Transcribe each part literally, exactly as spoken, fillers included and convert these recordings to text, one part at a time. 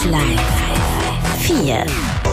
eins Live vier.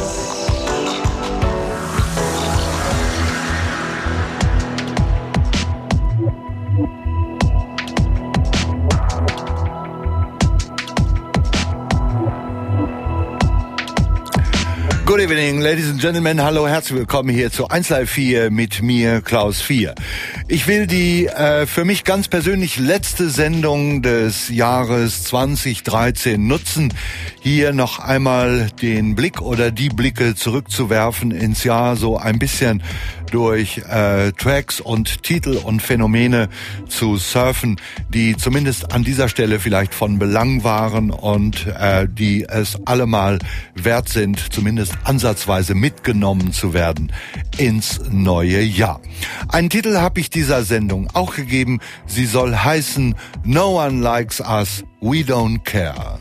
Good evening, ladies and gentlemen. Hallo, herzlich willkommen hier zu eins Live vier mit mir, Klaus vier. Ich will die äh, für mich ganz persönlich letzte Sendung des Jahres zwanzig dreizehn nutzen, hier noch einmal den Blick oder die Blicke zurückzuwerfen ins Jahr, so ein bisschen durch äh, Tracks und Titel und Phänomene zu surfen, die zumindest an dieser Stelle vielleicht von Belang waren und äh, die es allemal wert sind, zumindest ansatzweise mitgenommen zu werden ins neue Jahr. Einen Titel habe ich dieser Sendung auch gegeben. Sie soll heißen No One Likes Us, We Don't Care.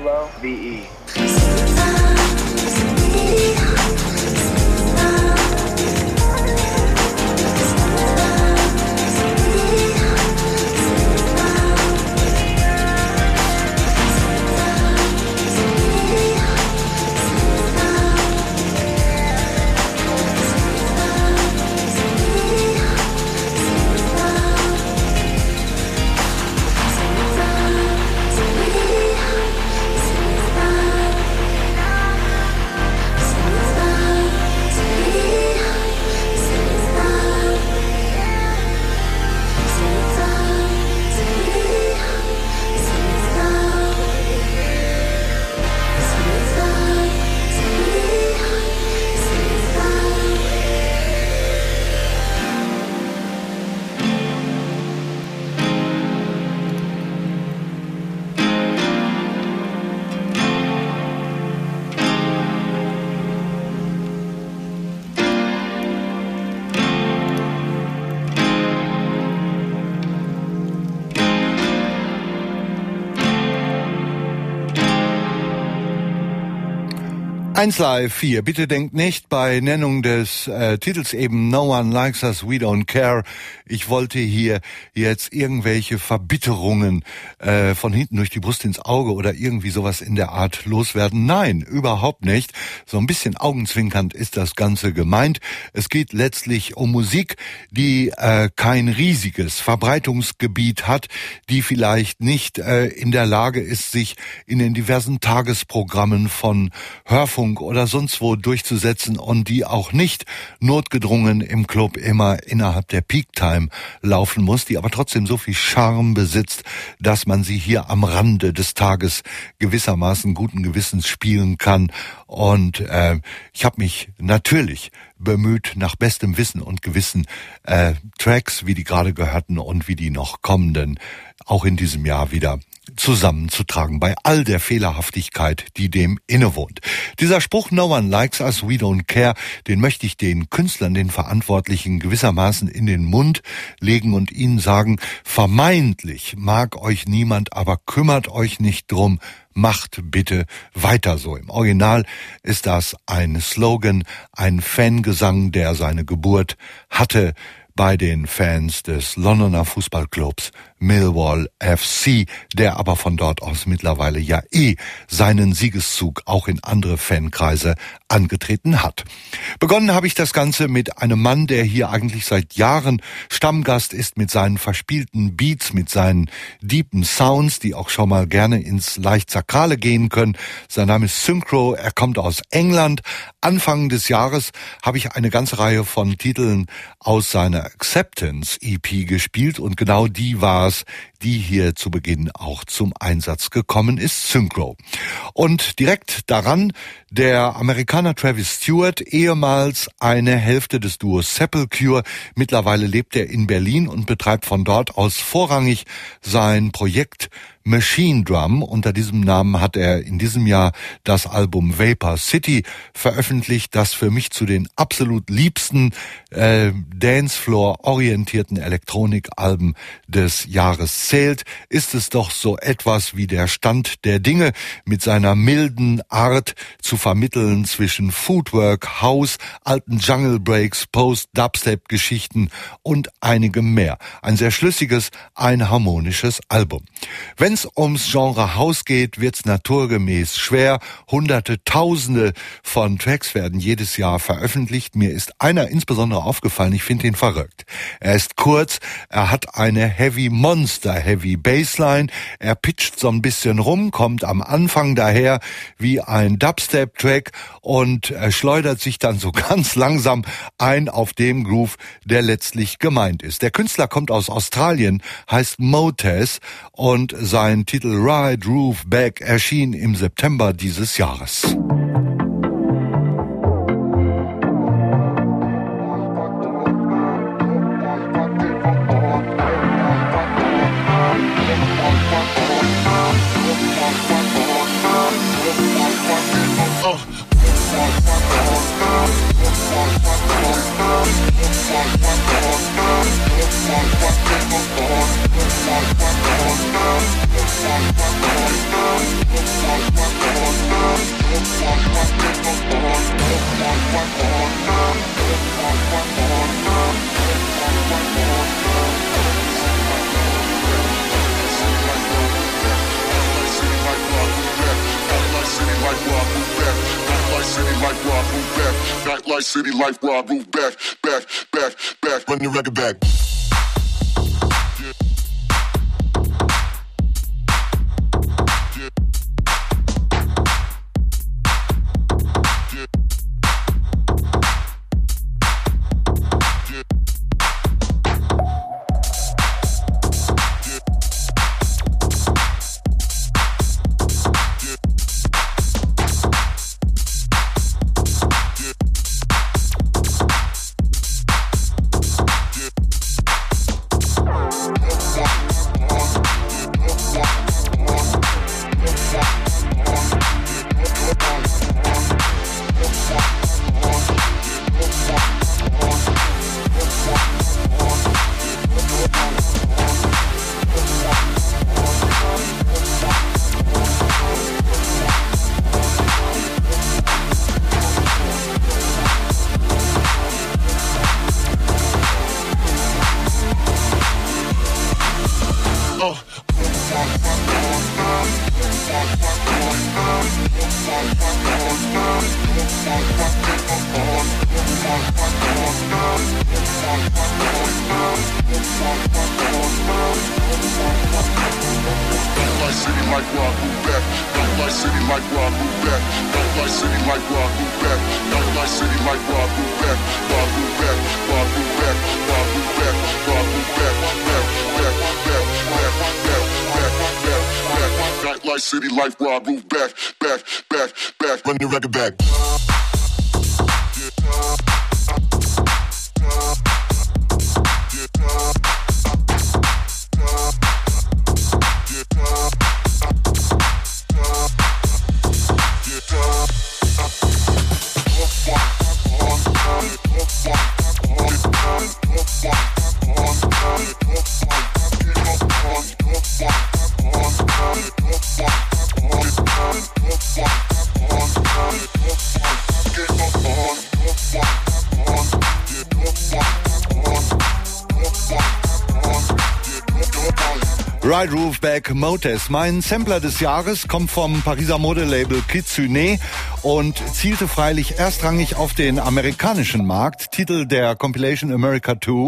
Love V E. eins Live vier. Bitte denkt nicht bei Nennung des äh, Titels eben No One Likes Us, We Don't Care. Ich wollte hier jetzt irgendwelche Verbitterungen äh, von hinten durch die Brust ins Auge oder irgendwie sowas in der Art loswerden. Nein, überhaupt nicht. So ein bisschen augenzwinkernd ist das Ganze gemeint. Es geht letztlich um Musik, die äh, kein riesiges Verbreitungsgebiet hat, die vielleicht nicht äh, in der Lage ist, sich in den diversen Tagesprogrammen von Hörfunk oder sonst wo durchzusetzen und die auch nicht notgedrungen im Club immer innerhalb der Peak-Time laufen muss, die aber trotzdem so viel Charme besitzt, dass man sie hier am Rande des Tages gewissermaßen guten Gewissens spielen kann. Und äh, ich habe mich natürlich bemüht, nach bestem Wissen und Gewissen äh, Tracks, wie die gerade gehörten und wie die noch kommenden, auch in diesem Jahr wieder zusammenzutragen, bei all der Fehlerhaftigkeit, die dem innewohnt. Dieser Spruch, No one likes us, we don't care, den möchte ich den Künstlern, den Verantwortlichen gewissermaßen in den Mund legen und ihnen sagen, vermeintlich mag euch niemand, aber kümmert euch nicht drum, macht bitte weiter so. Im Original ist das ein Slogan, ein Fangesang, der seine Geburt hatte bei den Fans des Londoner Fußballclubs Millwall F C, der aber von dort aus mittlerweile ja eh seinen Siegeszug auch in andere Fankreise angetreten hat. Begonnen habe ich das Ganze mit einem Mann, der hier eigentlich seit Jahren Stammgast ist mit seinen verspielten Beats, mit seinen deepen Sounds, die auch schon mal gerne ins leicht Sakrale gehen können. Sein Name ist Synchro, er kommt aus England. Anfang des Jahres habe ich eine ganze Reihe von Titeln aus seiner Acceptance E P gespielt und genau die war es, die hier zu Beginn auch zum Einsatz gekommen ist, Synchro. Und direkt daran der Amerikaner Travis Stewart, ehemals eine Hälfte des Duos Sepulture. Mittlerweile lebt er in Berlin und betreibt von dort aus vorrangig sein Projekt Machine Drum. Unter diesem Namen hat er in diesem Jahr das Album Vapor City veröffentlicht, das für mich zu den absolut liebsten äh, Dancefloor-orientierten Elektronikalben des Jahres zählt. Ist es doch so etwas wie der Stand der Dinge mit seiner milden Art zu vermitteln zwischen Footwork, House, alten Jungle Breaks, Post-Dubstep-Geschichten und einigem mehr. Ein sehr schlüssiges, ein harmonisches Album. Wenn es ums Genre House geht, wird's naturgemäß schwer. Hunderte, Tausende von Tracks werden jedes Jahr veröffentlicht. Mir ist einer insbesondere aufgefallen, ich finde ihn verrückt. Er ist kurz, er hat eine Heavy Monster, Heavy Bassline, er pitcht so ein bisschen rum, kommt am Anfang daher wie ein Dubstep-Track und er schleudert sich dann so ganz langsam ein auf dem Groove, der letztlich gemeint ist. Der Künstler kommt aus Australien, heißt Motez und sein Titel Ride Roof Back erschien im September dieses Jahres. We'll be right back. city life where I move back. Nightlife city life where I move back, back, back, back. Run the record back. City life where I move back, back, back, back. Run the record back. Right Roof Back Motes. Mein Sampler des Jahres kommt vom Pariser Modelabel Kitsune und zielte freilich erstrangig auf den amerikanischen Markt. Titel der Compilation America zwei.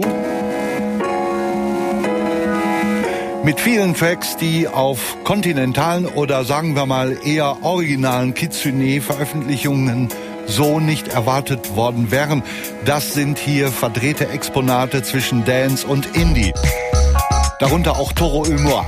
Mit vielen Tracks, die auf kontinentalen oder sagen wir mal eher originalen Kitsune-Veröffentlichungen so nicht erwartet worden wären. Das sind hier verdrehte Exponate zwischen Dance und Indie. Darunter auch Toro Humor.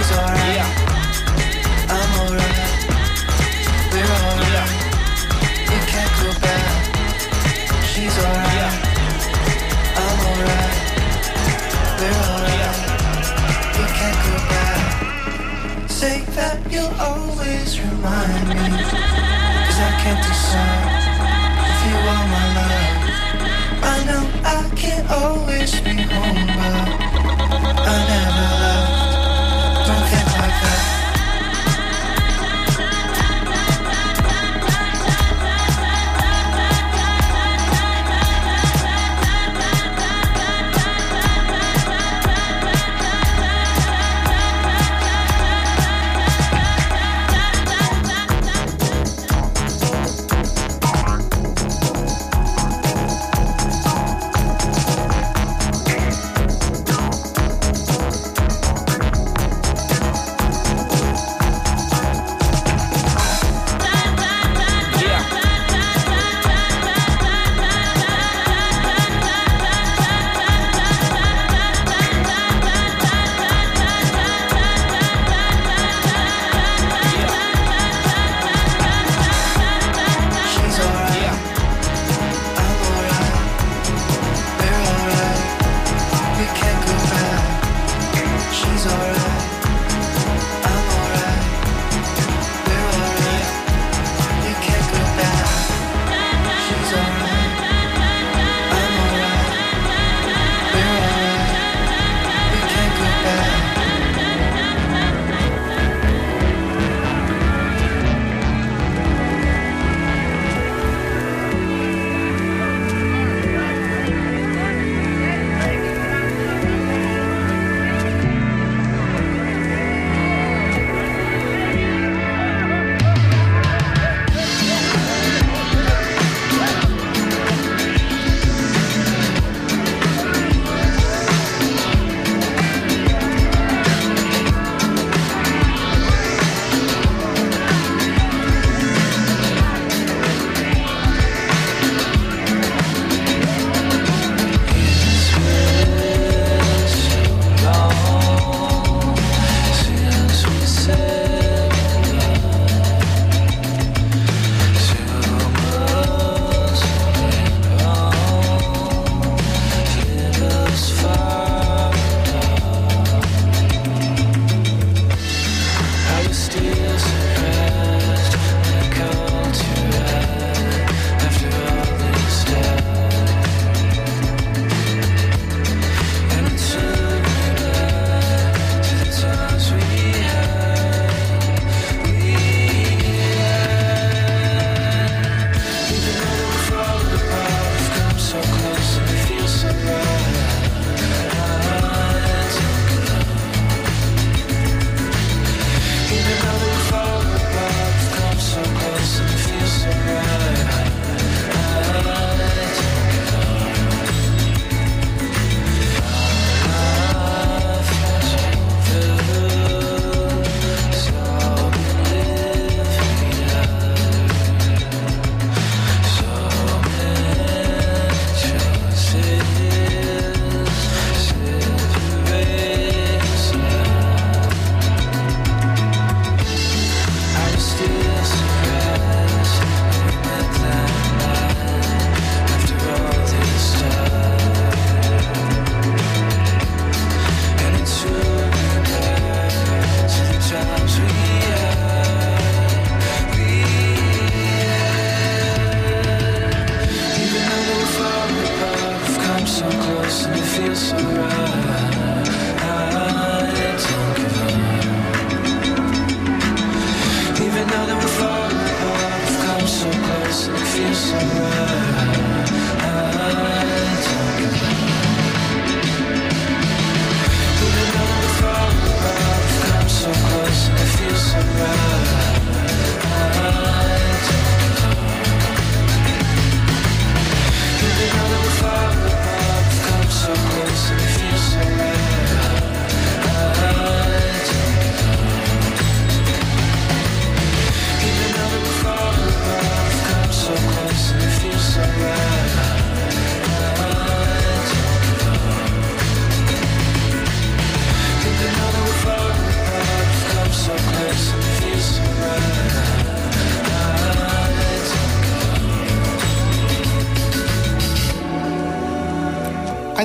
She's alright. Yeah. I'm alright. We're alright. Yeah. You can't go back. She's alright. Yeah. I'm alright. We're alright. Yeah. You can't go back. Say that you'll always remind me, 'cause I can't decide if you are my love. I know I can't always be home, but I never loved. Don't think like that.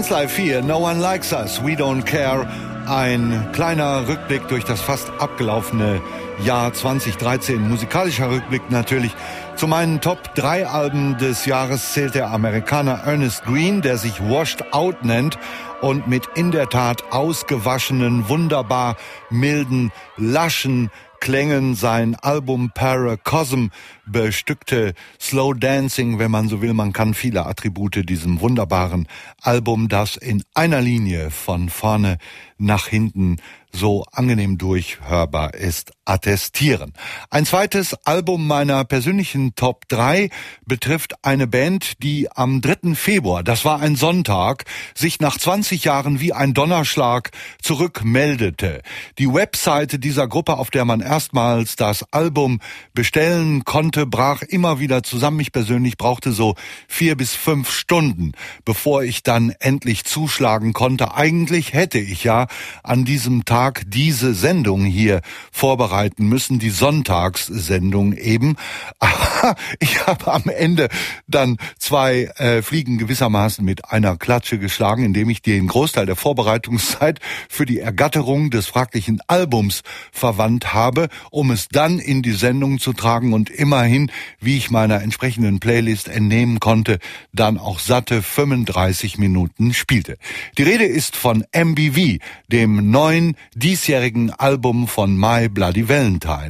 eins Live vier, No One Likes Us, We Don't Care. Ein kleiner Rückblick durch das fast abgelaufene Jahr zwanzig dreizehn. Musikalischer Rückblick natürlich. Zu meinen Top drei Alben des Jahres zählt der Amerikaner Ernest Green, der sich Washed Out nennt und mit in der Tat ausgewaschenen, wunderbar milden, laschen Klängen sein Album Paracosm bestückte. Slow Dancing, wenn man so will. Man kann viele Attribute diesem wunderbaren Album, das in einer Linie von vorne nach hinten so angenehm durchhörbar ist, attestieren. Ein zweites Album meiner persönlichen Top drei betrifft eine Band, die am dritten Februar, das war ein Sonntag, sich nach zwanzig Jahren wie ein Donnerschlag zurückmeldete. Die Webseite dieser Gruppe, auf der man erstmals das Album bestellen konnte, brach immer wieder zusammen. Ich persönlich brauchte so vier bis fünf Stunden, bevor ich dann endlich zuschlagen konnte. Eigentlich hätte ich ja an diesem Tag diese Sendung hier vorbereiten müssen, die Sonntagssendung eben. Aber ich habe am Ende dann zwei äh, Fliegen gewissermaßen mit einer Klatsche geschlagen, indem ich den Großteil der Vorbereitungszeit für die Ergatterung des fraglichen Albums verwandt habe, um es dann in die Sendung zu tragen und immerhin, wie ich meiner entsprechenden Playlist entnehmen konnte, dann auch satte fünfunddreißig Minuten spielte. Die Rede ist von M B V, dem neuen diesjährigen Album von My Bloody Valentine.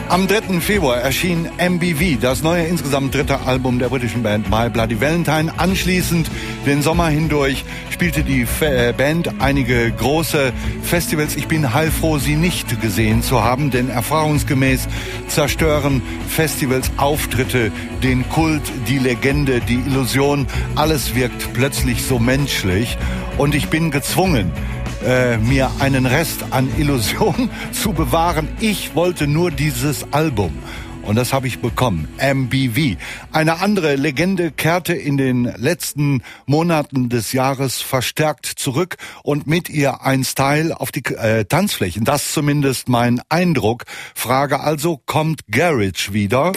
Am dritten Februar erschien M B V, das neue insgesamt dritte Album der britischen Band My Bloody Valentine. Anschließend, den Sommer hindurch, spielte die Fe- Band einige große Festivals. Ich bin heilfroh, sie nicht gesehen zu haben, denn erfahrungsgemäß zerstören Festivals Auftritte, den Kult, die Legende, die Illusion. Alles wirkt plötzlich so menschlich und ich bin gezwungen, Äh, mir einen Rest an Illusion zu bewahren. Ich wollte nur dieses Album. Und das habe ich bekommen. M B V. Eine andere Legende kehrte in den letzten Monaten des Jahres verstärkt zurück und mit ihr ein Style auf die äh, Tanzflächen. Das zumindest mein Eindruck. Frage also, kommt Garage wieder?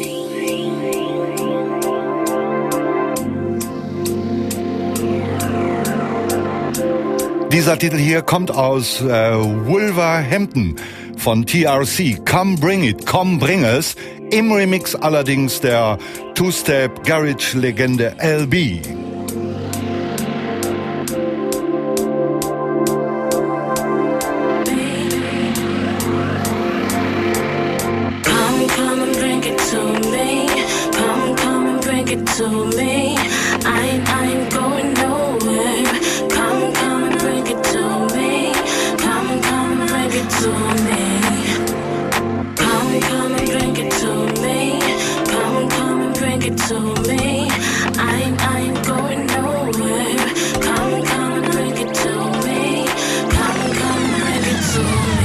Dieser Titel hier kommt aus äh, Wolverhampton von T R C. Come Bring It, komm bring es. Im Remix allerdings der Two-Step-Garage-Legende L B. Come, come and bring it to me. Come, come and bring it to me. I ain't, I ain't going nowhere. Come, come and bring it to me. Come, come and bring it to me. Come, come and bring it to me. Come, come and bring it to me. I ain't, I ain't going nowhere. Come, come and bring it to me. Come, come and bring it to me.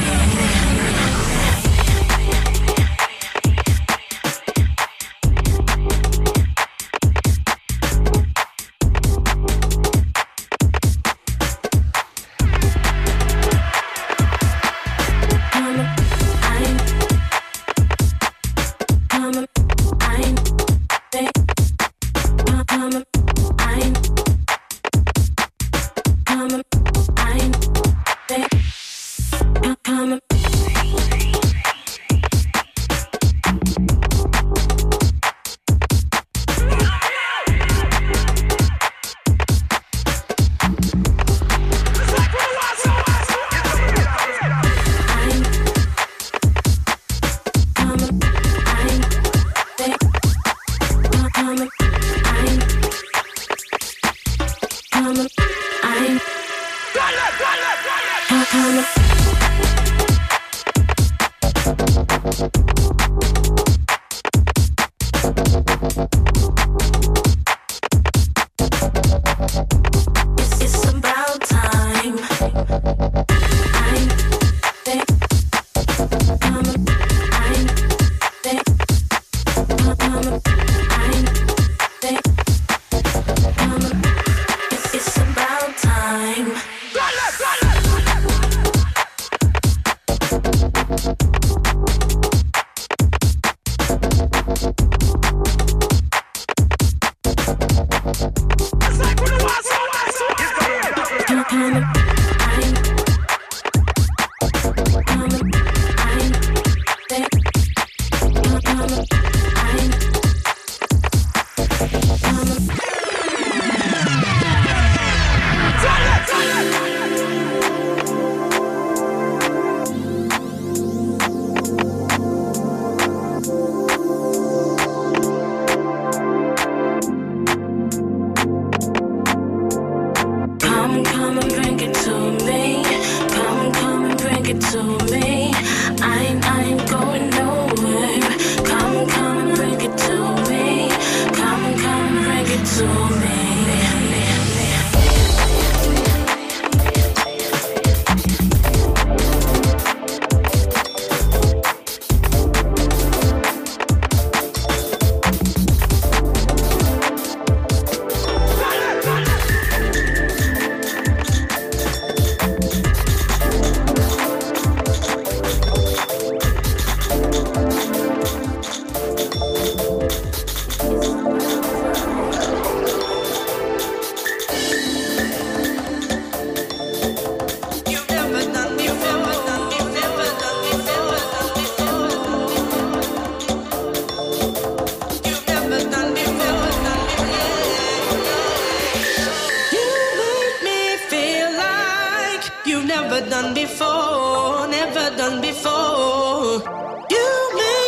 Never done before, never done before. You make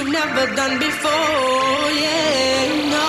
you've never done before. Yeah, no.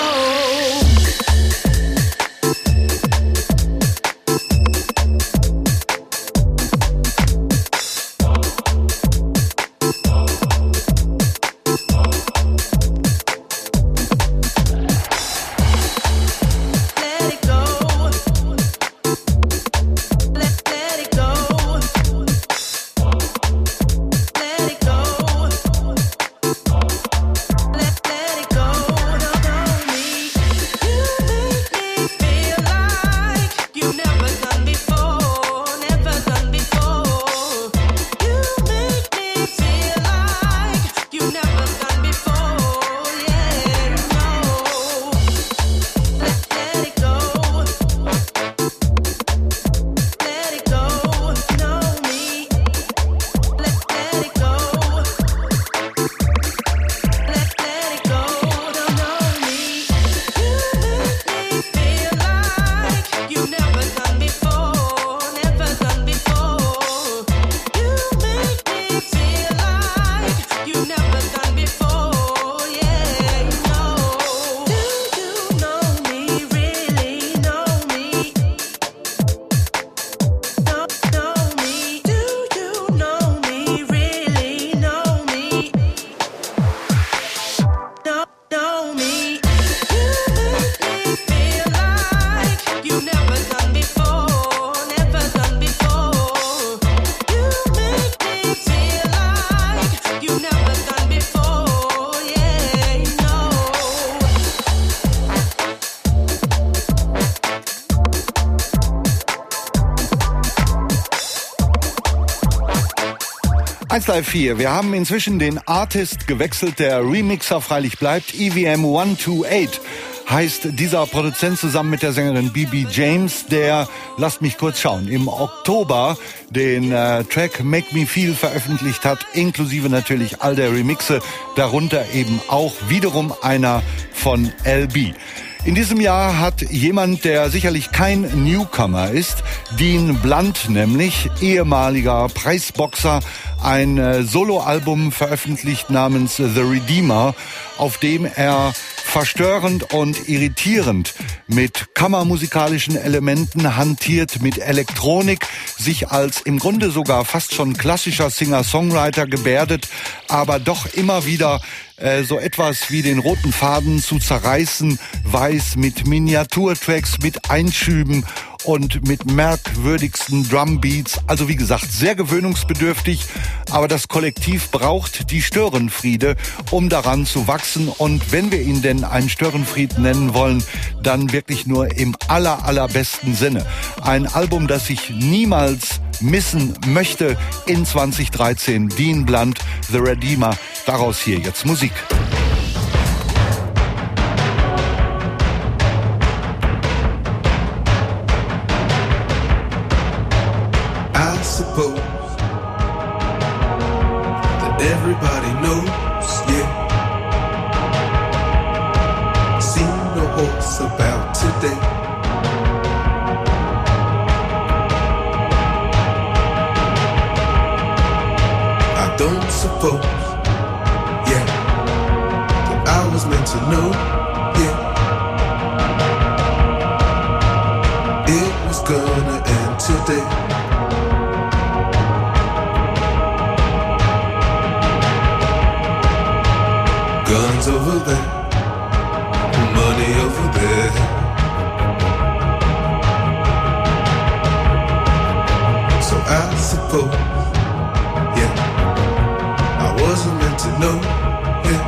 eins Live vier. Wir haben inzwischen den Artist gewechselt, der Remixer freilich bleibt. E V M eins zwei acht heißt dieser Produzent zusammen mit der Sängerin B B James, der, lasst mich kurz schauen, im Oktober den äh, Track Make Me Feel veröffentlicht hat, inklusive natürlich all der Remixe, darunter eben auch wiederum einer von L B. In diesem Jahr hat jemand, der sicherlich kein Newcomer ist, Dean Blunt nämlich, ehemaliger Preisboxer, ein äh, Soloalbum veröffentlicht namens The Redeemer, auf dem er verstörend und irritierend mit kammermusikalischen Elementen hantiert, mit Elektronik, sich als im Grunde sogar fast schon klassischer Singer-Songwriter gebärdet, aber doch immer wieder äh, so etwas wie den roten Faden zu zerreißen weiß, mit Miniaturtracks, mit Einschüben und mit merkwürdigsten Drumbeats. Also wie gesagt, sehr gewöhnungsbedürftig, aber das Kollektiv braucht die Störenfriede, um daran zu wachsen. Und wenn wir ihn denn einen Störenfried nennen wollen, dann wirklich nur im aller, allerbesten Sinne. Ein Album, das ich niemals missen möchte in zwanzig dreizehn. Dean Blunt, The Redeemer. Daraus hier jetzt Musik. I suppose that everybody knows, yeah. Seen a horse about today. I don't suppose, yeah, that I was meant to know, yeah. It was gonna end today. Guns over there, money over there. So I suppose, yeah, I wasn't meant to know, yeah.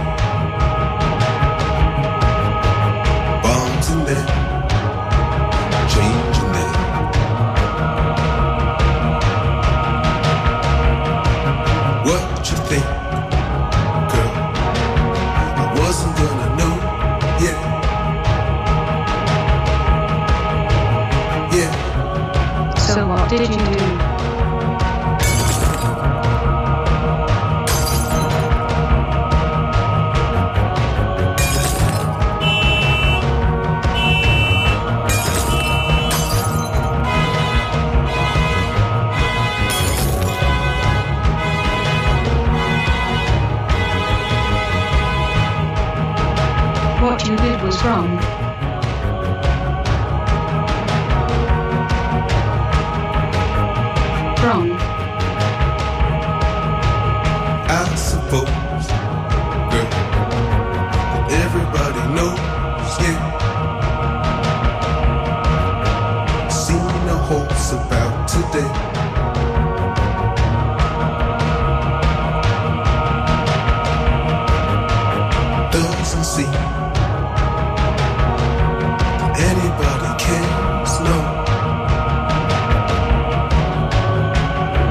Bombs in there, changing there. What you think? Wasn't gonna know, yeah, yeah. So what did you do? wrong? Wrong. I suppose, girl, everybody knows, yeah. Seen the horse about today. Doesn't seem anybody cares, no.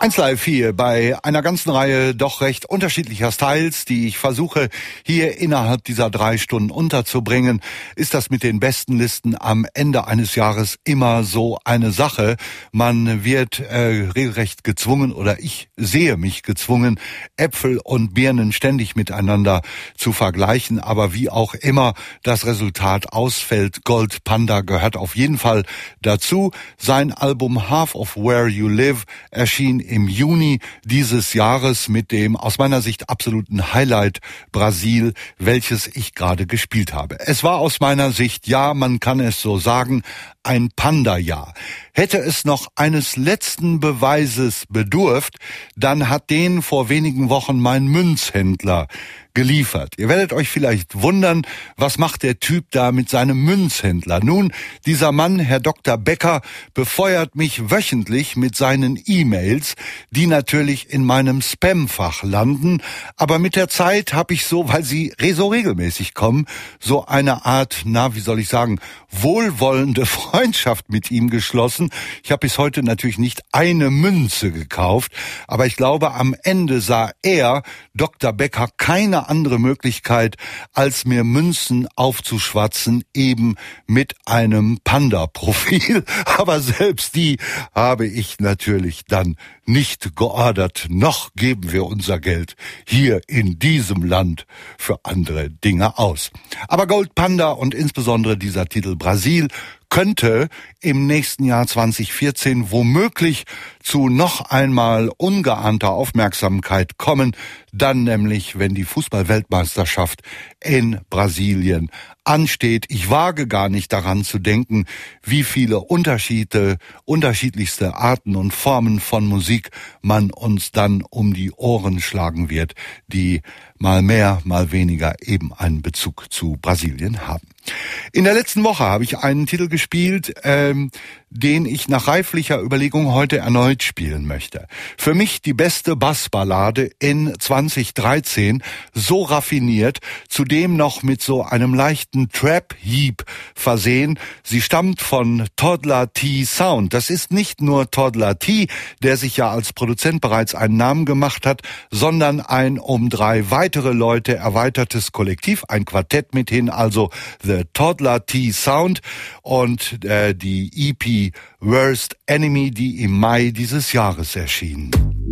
eins Live hier bei einer ganzen Reihe doch recht unterschiedlicher Styles, die ich versuche hier innerhalb dieser drei Stunden unterzubringen. Ist das mit den besten Listen am Ende eines Jahres immer so eine Sache? Man wird äh, regelrecht gezwungen, oder ich sehe mich gezwungen, Äpfel und Birnen ständig miteinander zu vergleichen. Aber wie auch immer das Resultat ausfällt, Gold Panda gehört auf jeden Fall dazu. Sein Album Half of Where You Live erschien im Juni dieses Jahres mit dem aus meiner Sicht absoluten Highlight Brasil, welches ich gerade gespielt habe. Es war aus meiner Sicht, ja, man kann es so sagen, ein Panda-Jahr. Hätte es noch eines letzten Beweises bedurft, dann hat den vor wenigen Wochen mein Münzhändler geliefert. Ihr werdet euch vielleicht wundern, was macht der Typ da mit seinem Münzhändler? Nun, dieser Mann, Herr Doktor Becker, befeuert mich wöchentlich mit seinen E-Mails, die natürlich in meinem Spamfach landen. Aber mit der Zeit habe ich so, weil sie so regelmäßig kommen, so eine Art, na, wie soll ich sagen, wohlwollende Freundschaft mit ihm geschlossen. Ich habe bis heute natürlich nicht eine Münze gekauft, aber ich glaube, am Ende sah er, Doktor Becker, keine andere Möglichkeit, als mir Münzen aufzuschwatzen, eben mit einem Panda-Profil. Aber selbst die habe ich natürlich dann nicht geordert. Noch geben wir unser Geld hier in diesem Land für andere Dinge aus. Aber Gold Panda und insbesondere dieser Titel Brasil könnte im nächsten Jahr zwanzig vierzehn womöglich zu noch einmal ungeahnter Aufmerksamkeit kommen, dann nämlich, wenn die Fußball-Weltmeisterschaft in Brasilien ansteht. Ich wage gar nicht daran zu denken, wie viele Unterschiede, unterschiedlichste Arten und Formen von Musik man uns dann um die Ohren schlagen wird, die mal mehr, mal weniger eben einen Bezug zu Brasilien haben. In der letzten Woche habe ich einen Titel gespielt, ähm, den ich nach reiflicher Überlegung heute erneut spielen möchte. Für mich die beste Bassballade in zwanzig dreizehn, so raffiniert, zudem noch mit so einem leichten Trap-Heap versehen. Sie stammt von Toddler T Sound. Das ist nicht nur Toddler T, der sich ja als Produzent bereits einen Namen gemacht hat, sondern ein um drei weitere Leute erweitertes Kollektiv, ein Quartett mithin, also The Toddler T Sound und äh, die E P Worst Enemy, die im Mai dieses Jahres erschien.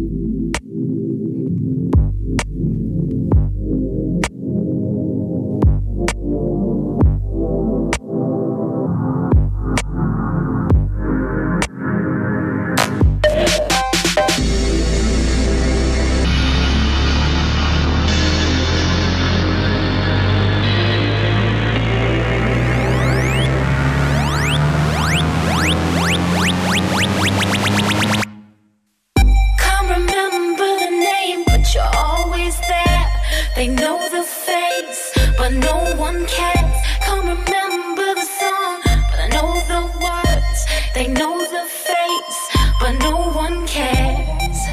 They know the face, but no one cares. Can't remember the song, but I know the words. They know the face, but no one cares.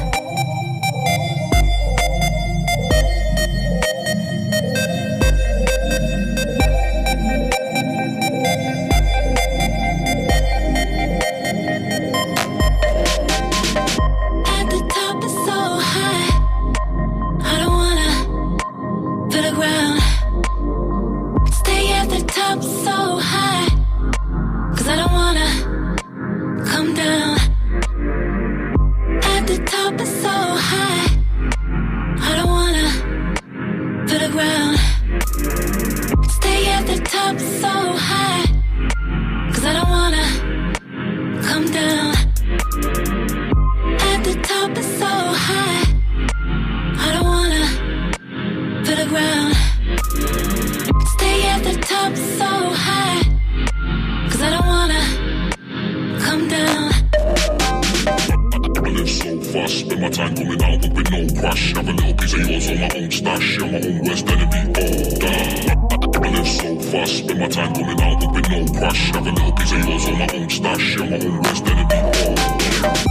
At the top is so high, I don't wanna feel the ground. Stay at the top so high, 'cause I don't wanna come down. At the top is so high, I don't wanna feel the ground. Stay at the top so high, 'cause I don't wanna come down. At the top is so high, I don't wanna feel the ground. Stay at the top so high, 'cause I don't wanna come down. I live so fast, spend my time coming out with no crush. Have a little piece of yours on my own stash, you're my own worst enemy. Oh, damn. I live so fast, spend my time coming out with no crush. Have a little piece of yours on my own stash, you're my own worst enemy. Oh, damn.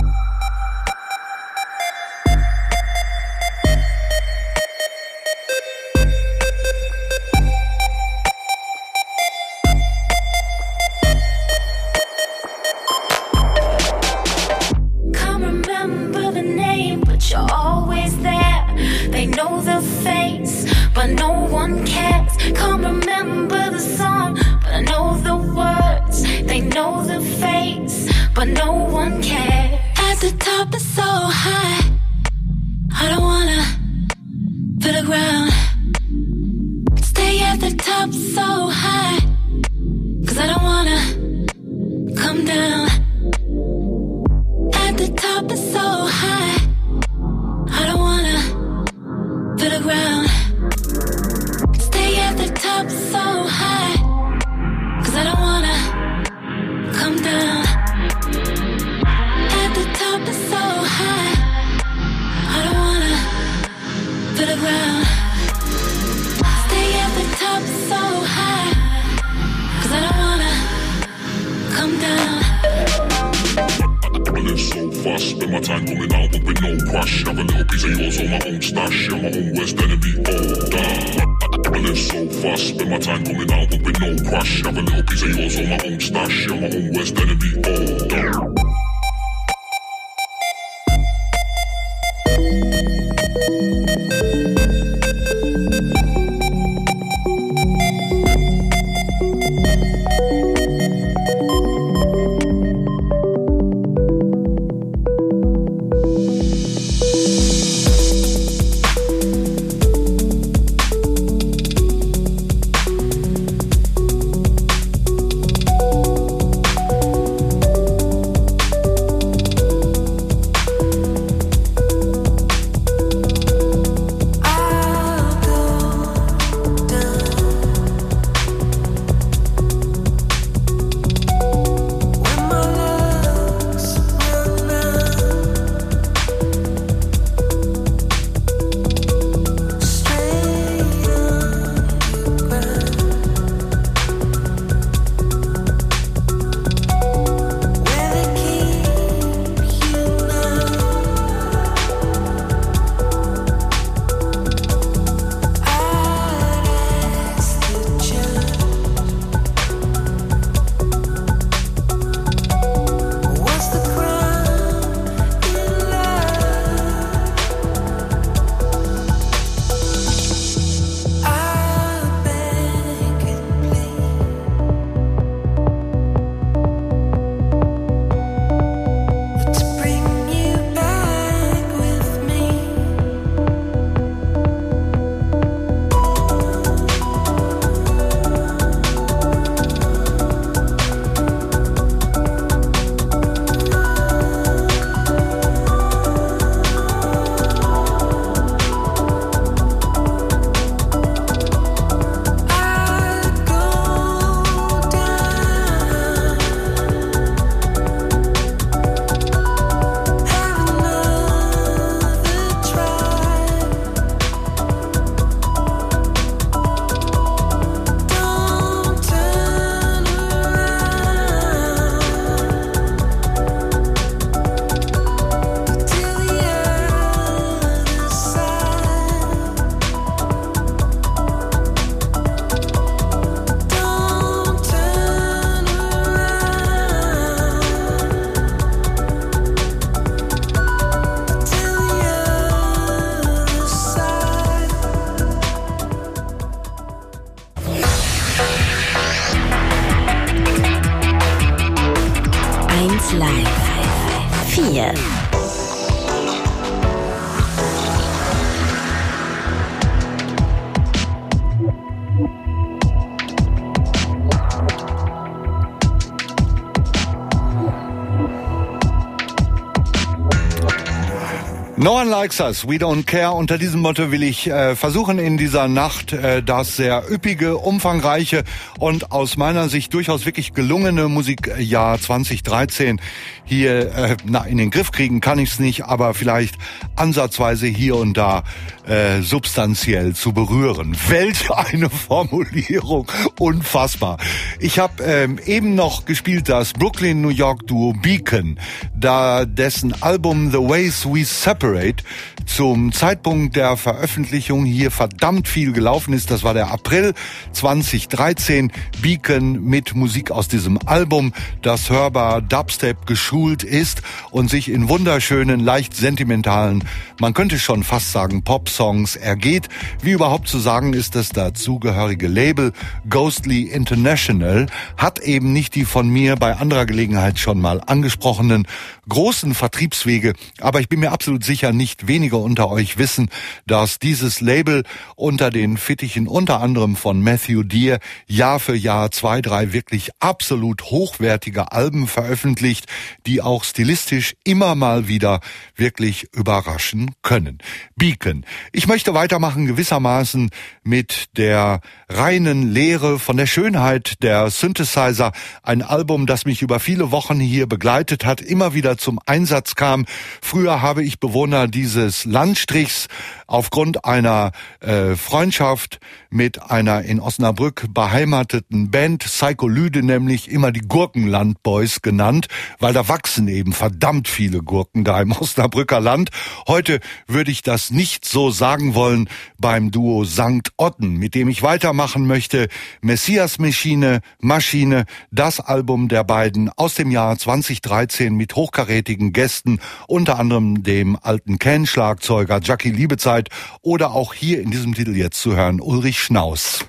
Can't remember the name, but no one cares. At the top is so high, I don't wanna feel the ground. Stay at the top so high, cause I don't wanna come down. At the top is so high, I don't wanna feel the ground. Stay at the top so high, cause I don't wanna come down. At the top is so high, I don't wanna feel the ground. Stay at the top so high, cause I don't wanna come down. I live so fast, spend my time coming out with no crash. Have a little piece of yours on my own stash, yeah, my own worst enemy. Oh, damn. I live so fast, spend my time coming out with no crash. Have a little piece of yours on my own stash, yeah, my own worst enemy. Oh, damn. vier. No one likes us, we don't care. Unter diesem Motto will ich äh, versuchen, in dieser Nacht äh, das sehr üppige, umfangreiche und aus meiner Sicht durchaus wirklich gelungene Musikjahr zwanzig dreizehn hier äh, na, in den Griff kriegen kann ich's nicht, aber vielleicht ansatzweise hier und da äh, substanziell zu berühren. Welch eine Formulierung, unfassbar. Ich habe ähm, eben noch gespielt das Brooklyn-New York-Duo Beacon, da dessen Album The Ways We Separate Operate zum Zeitpunkt der Veröffentlichung hier verdammt viel gelaufen ist. Das war der April zweitausenddreizehn. Beacon mit Musik aus diesem Album, das hörbar Dubstep geschult ist und sich in wunderschönen, leicht sentimentalen, man könnte schon fast sagen Pop-Songs ergeht. Wie überhaupt zu sagen ist, das dazugehörige Label Ghostly International hat eben nicht die von mir bei anderer Gelegenheit schon mal angesprochenen großen Vertriebswege, aber ich bin mir absolut sicher, nicht wenige unter euch wissen, dass dieses Label unter den Fittichen unter anderem von Matthew Dear Jahr für Jahr zwei, drei wirklich absolut hochwertige Alben veröffentlicht, die auch stilistisch immer mal wieder wirklich überraschen können. Beacon. Ich möchte weitermachen gewissermaßen mit der reinen Lehre von der Schönheit der Synthesizer. Ein Album, das mich über viele Wochen hier begleitet hat, immer wieder zum Einsatz kam. Früher habe ich Bewohner dieses Landstrichs aufgrund einer äh, Freundschaft mit einer in Osnabrück beheimateten Band, Psycholyde nämlich, immer die Gurkenlandboys genannt, weil da wachsen eben verdammt viele Gurken da im Osnabrücker Land. Heute würde ich das nicht so sagen wollen beim Duo Sankt Otten, mit dem ich weitermachen möchte. Messias Maschine, Maschine, das Album der beiden aus dem Jahr zweitausenddreizehn mit hochkarätigen Gästen, unter anderem dem alten Can-Schlagzeuger Jackie Liebezeit oder auch hier in diesem Titel jetzt zu hören Ulrich Schnaus.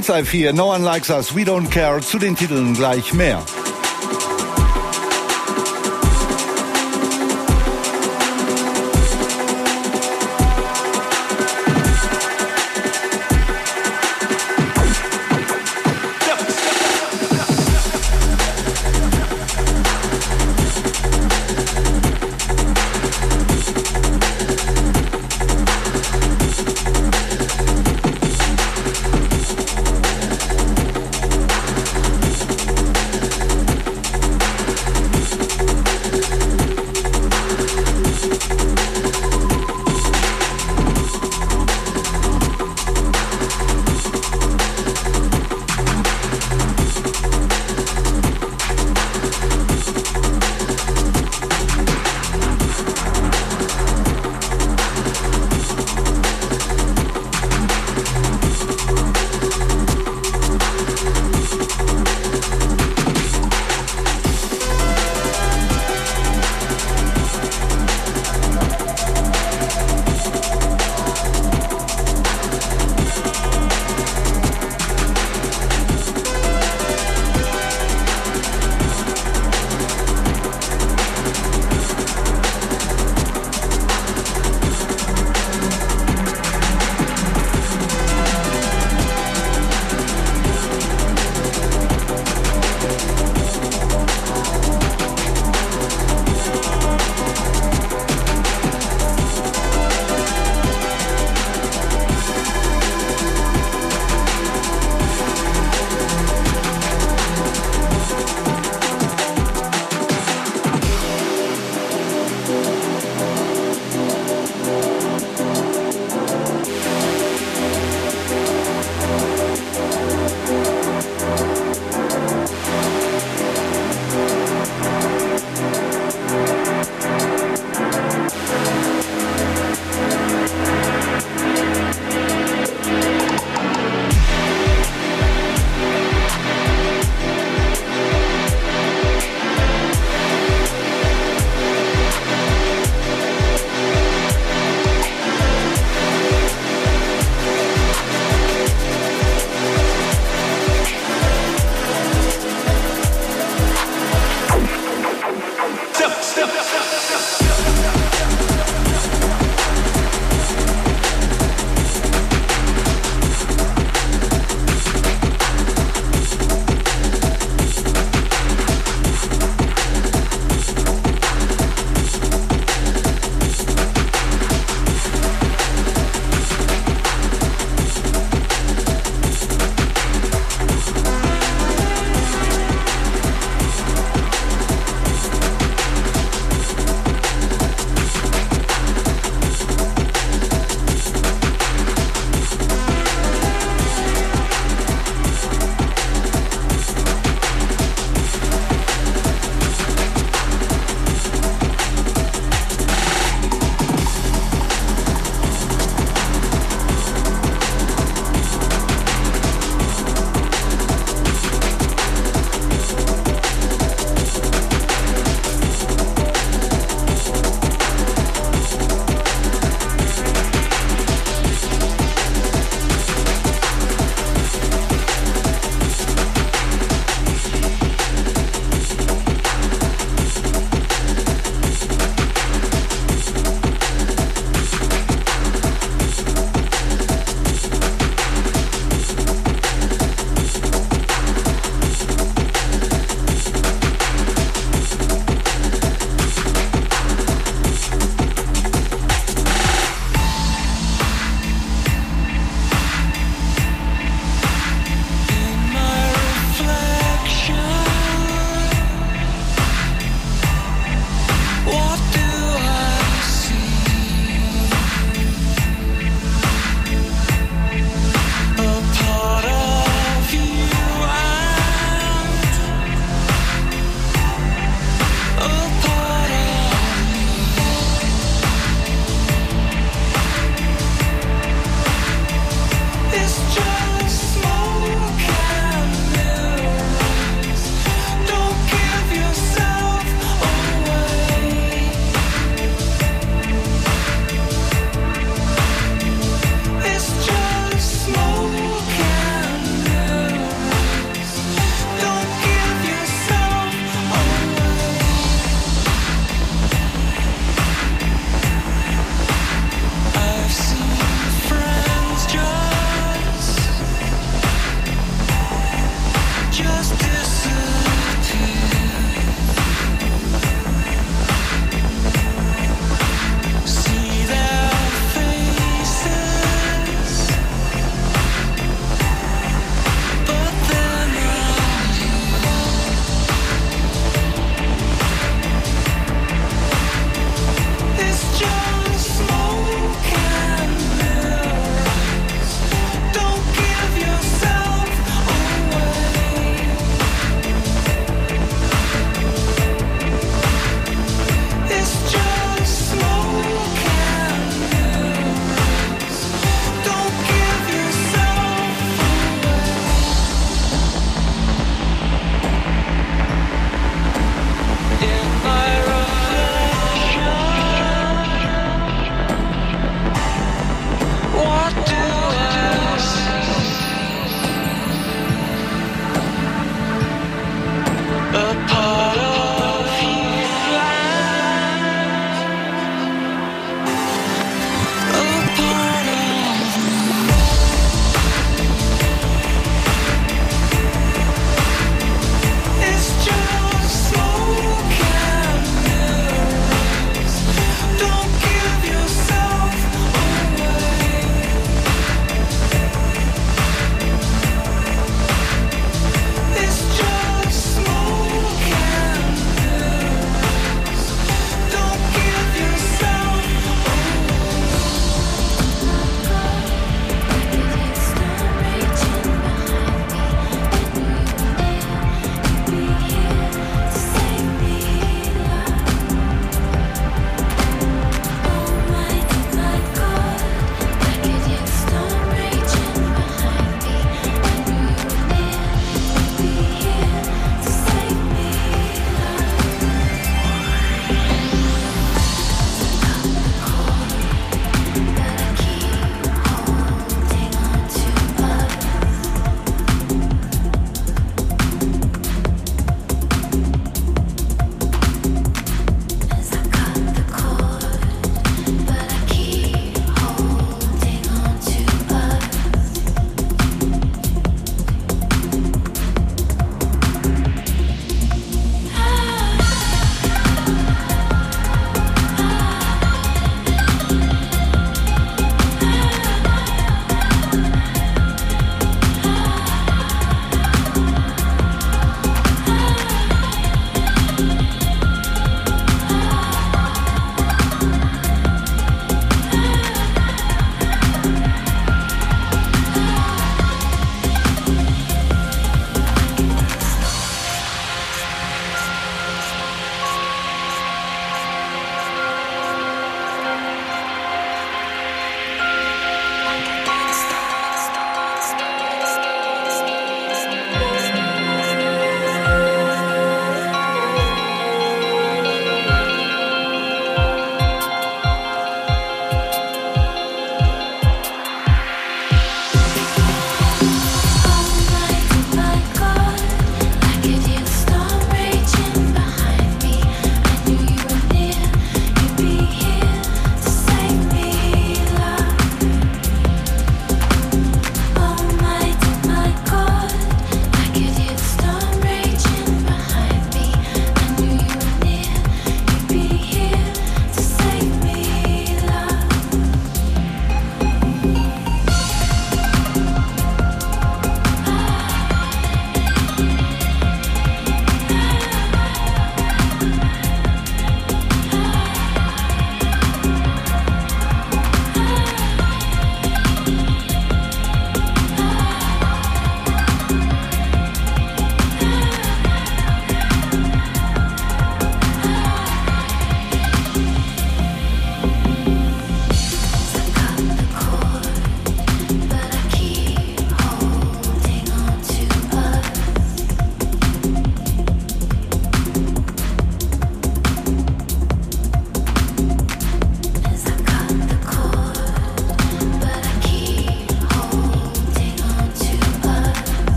eins Live vier, No One Likes Us, We Don't Care, zu den Titeln gleich mehr.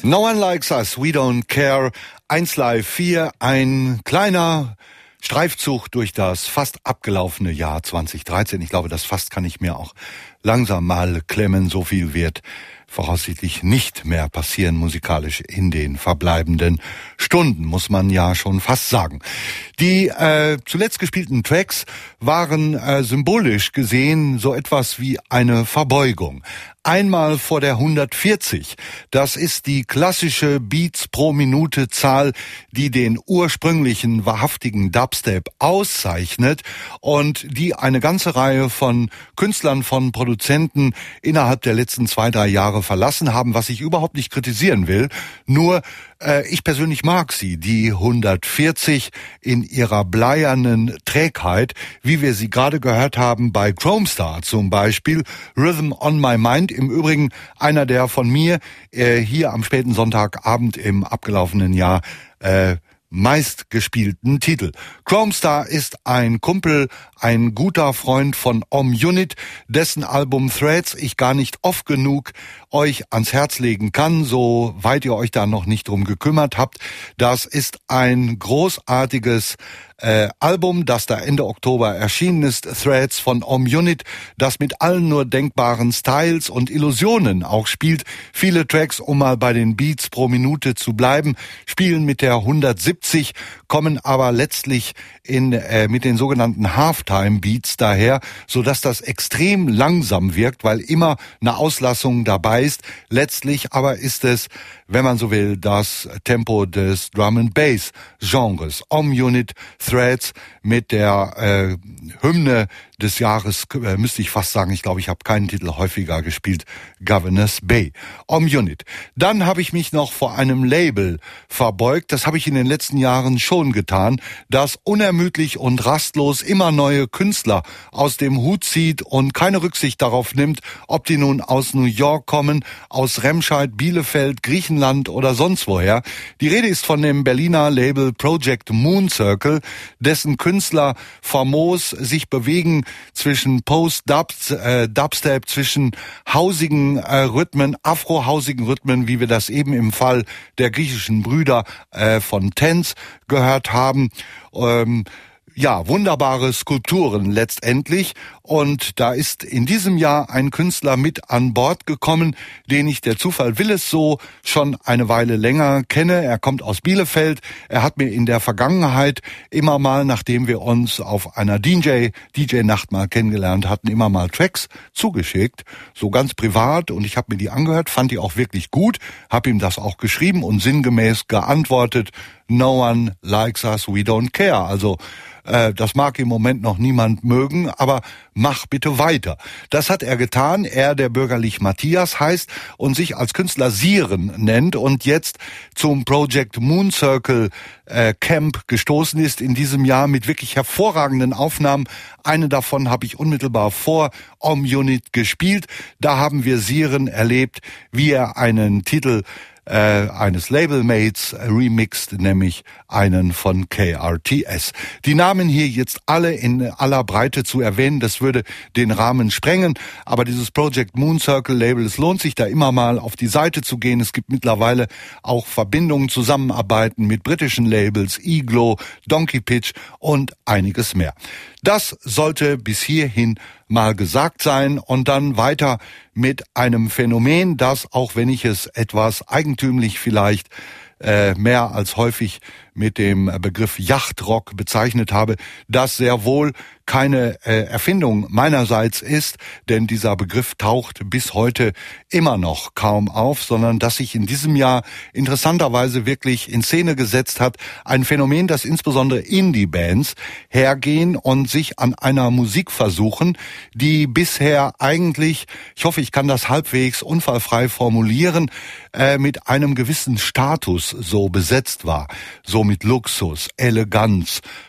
No One Likes Us, We Don't Care, eins Live vier, ein kleiner Streifzug durch das fast abgelaufene Jahr zwanzig dreizehn. Ich glaube, das fast kann ich mir auch langsam mal klemmen. So viel wird voraussichtlich nicht mehr passieren musikalisch in den verbleibenden Stunden, muss man ja schon fast sagen. Die äh, zuletzt gespielten Tracks waren äh, symbolisch gesehen so etwas wie eine Verbeugung. Einmal vor der hundertvierzig. Das ist die klassische Beats pro Minute Zahl, die den ursprünglichen wahrhaftigen Dubstep auszeichnet und die eine ganze Reihe von Künstlern, von Produzenten innerhalb der letzten zwei, drei Jahre verlassen haben, was ich überhaupt nicht kritisieren will. Nur äh, ich persönlich mag sie, die hundertvierzig in ihrer bleiernen Trägheit, wie wir sie gerade gehört haben bei Chromestar zum Beispiel, Rhythm on My Mind. Im Übrigen einer der von mir äh, hier am späten Sonntagabend im abgelaufenen Jahr äh, meistgespielten Titel. Chromestar ist ein Kumpel, ein guter Freund von Om Unit, dessen Album Threads ich gar nicht oft genug euch ans Herz legen kann, so weit ihr euch da noch nicht drum gekümmert habt. Das ist ein großartiges äh, Album, das da Ende Oktober erschienen ist, Threads von Om Unit, das mit allen nur denkbaren Styles und Illusionen auch spielt. Viele Tracks, um mal bei den Beats pro Minute zu bleiben, spielen mit der hundertsiebzig, kommen aber letztlich in äh, mit den sogenannten Halftime Beats daher, so dass das extrem langsam wirkt, weil immer eine Auslassung dabei ist. Letztlich aber ist es, wenn man so will, das Tempo des Drum and Bass Genres. Om Unit, Threads mit der äh, Hymne des Jahres, äh, müsste ich fast sagen, ich glaube, ich habe keinen Titel häufiger gespielt, Governor's Bay. Om Unit. Dann habe ich mich noch vor einem Label verbeugt, das habe ich in den letzten Jahren schon getan, das unermüdlich und rastlos immer neue Künstler aus dem Hut zieht und keine Rücksicht darauf nimmt, ob die nun aus New York kommen, aus Remscheid, Bielefeld, Griechenland oder sonst woher. Die Rede ist von dem Berliner Label Project Moon Circle, dessen Künstler famos sich bewegen zwischen Post-Dub, äh, Dubstep, zwischen hausigen äh, Rhythmen, afro-hausigen Rhythmen, wie wir das eben im Fall der griechischen Brüder äh, von Tenz gehört haben. Ähm, Ja, wunderbare Skulpturen letztendlich. Und da ist in diesem Jahr ein Künstler mit an Bord gekommen, den ich, der Zufall will es so, schon eine Weile länger kenne. Er kommt aus Bielefeld. Er hat mir in der Vergangenheit immer mal, nachdem wir uns auf einer D J, D J-Nacht mal kennengelernt hatten, immer mal Tracks zugeschickt, so ganz privat. Und ich habe mir die angehört, fand die auch wirklich gut, habe ihm das auch geschrieben und sinngemäß geantwortet, No one likes us, we don't care. Also äh, das mag im Moment noch niemand mögen, aber mach bitte weiter. Das hat er getan. Er, der bürgerlich Matthias heißt und sich als Künstler Siren nennt und jetzt zum Project Moon Circle äh, Camp gestoßen ist in diesem Jahr mit wirklich hervorragenden Aufnahmen. Eine davon habe ich unmittelbar vor Om Unit gespielt. Da haben wir Siren erlebt, wie er einen Titel Äh, eines Labelmates remixed, nämlich einen von K R T S. Die Namen hier jetzt alle in aller Breite zu erwähnen, das würde den Rahmen sprengen, aber dieses Project Moon Circle Label, es lohnt sich da immer mal auf die Seite zu gehen. Es gibt mittlerweile auch Verbindungen, Zusammenarbeiten mit britischen Labels, Iglo, Donkey Pitch und einiges mehr. Das sollte bis hierhin mal gesagt sein und dann weiter mit einem Phänomen, das, auch wenn ich es etwas eigentümlich vielleicht äh, mehr als häufig mit dem Begriff Yachtrock bezeichnet habe, das sehr wohl keine äh, Erfindung meinerseits ist, denn dieser Begriff taucht bis heute immer noch kaum auf, sondern dass sich in diesem Jahr interessanterweise wirklich in Szene gesetzt hat, ein Phänomen, das insbesondere Indie-Bands hergehen und sich an einer Musik versuchen, die bisher eigentlich, ich hoffe, ich kann das halbwegs unfallfrei formulieren, äh, mit einem gewissen Status so besetzt war, so mit Luxus, Eleganz,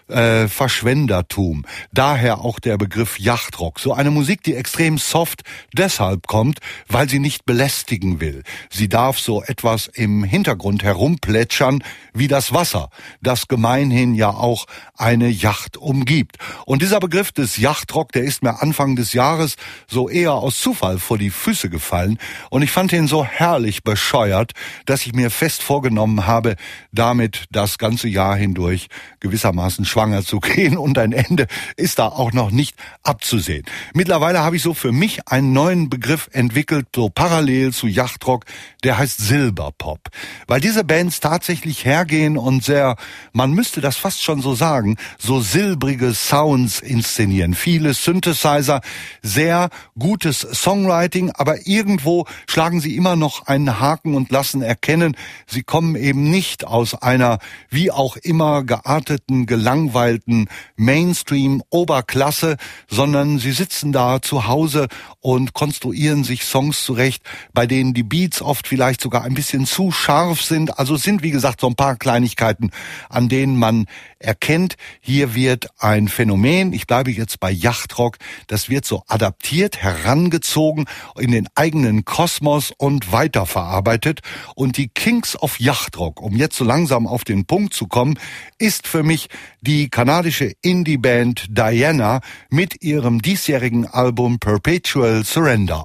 äh, Verschwendertum. Daher auch der Begriff Yachtrock. So eine Musik, die extrem soft deshalb kommt, weil sie nicht belästigen will. Sie darf so etwas im Hintergrund herumplätschern wie das Wasser, das gemeinhin ja auch eine Yacht umgibt. Und dieser Begriff des Yachtrock, der ist mir Anfang des Jahres so eher aus Zufall vor die Füße gefallen. Und ich fand ihn so herrlich bescheuert, dass ich mir fest vorgenommen habe, damit das ganze Jahr hindurch gewissermaßen schwanger zu gehen. Und ein Ende ist da auch noch nicht abzusehen. Mittlerweile habe ich so für mich einen neuen Begriff entwickelt, so parallel zu Yachtrock, der heißt Silberpop. Weil diese Bands tatsächlich hergehen und sehr, man müsste das fast schon so sagen, so silbrige Sounds inszenieren. Viele Synthesizer, sehr gutes Songwriting, aber irgendwo schlagen sie immer noch einen Haken und lassen erkennen, sie kommen eben nicht aus einer wie auch immer gearteten, gelangweilten Mainstream-Oberklasse, sondern sie sitzen da zu Hause und konstruieren sich Songs zurecht, bei denen die Beats oft vielleicht sogar ein bisschen zu scharf sind. Also es sind, wie gesagt, so ein paar Kleinigkeiten, an denen man erkennt, hier wird ein Phänomen, ich bleibe jetzt bei Yachtrock, das wird so adaptiert, herangezogen in den eigenen Kosmos und weiterverarbeitet. Und die Kings of Yachtrock, um jetzt so langsam auf den Punkt zu kommen, ist für mich die kanadische Indie-Band Diana mit ihrem diesjährigen Album Perpetual Surrender.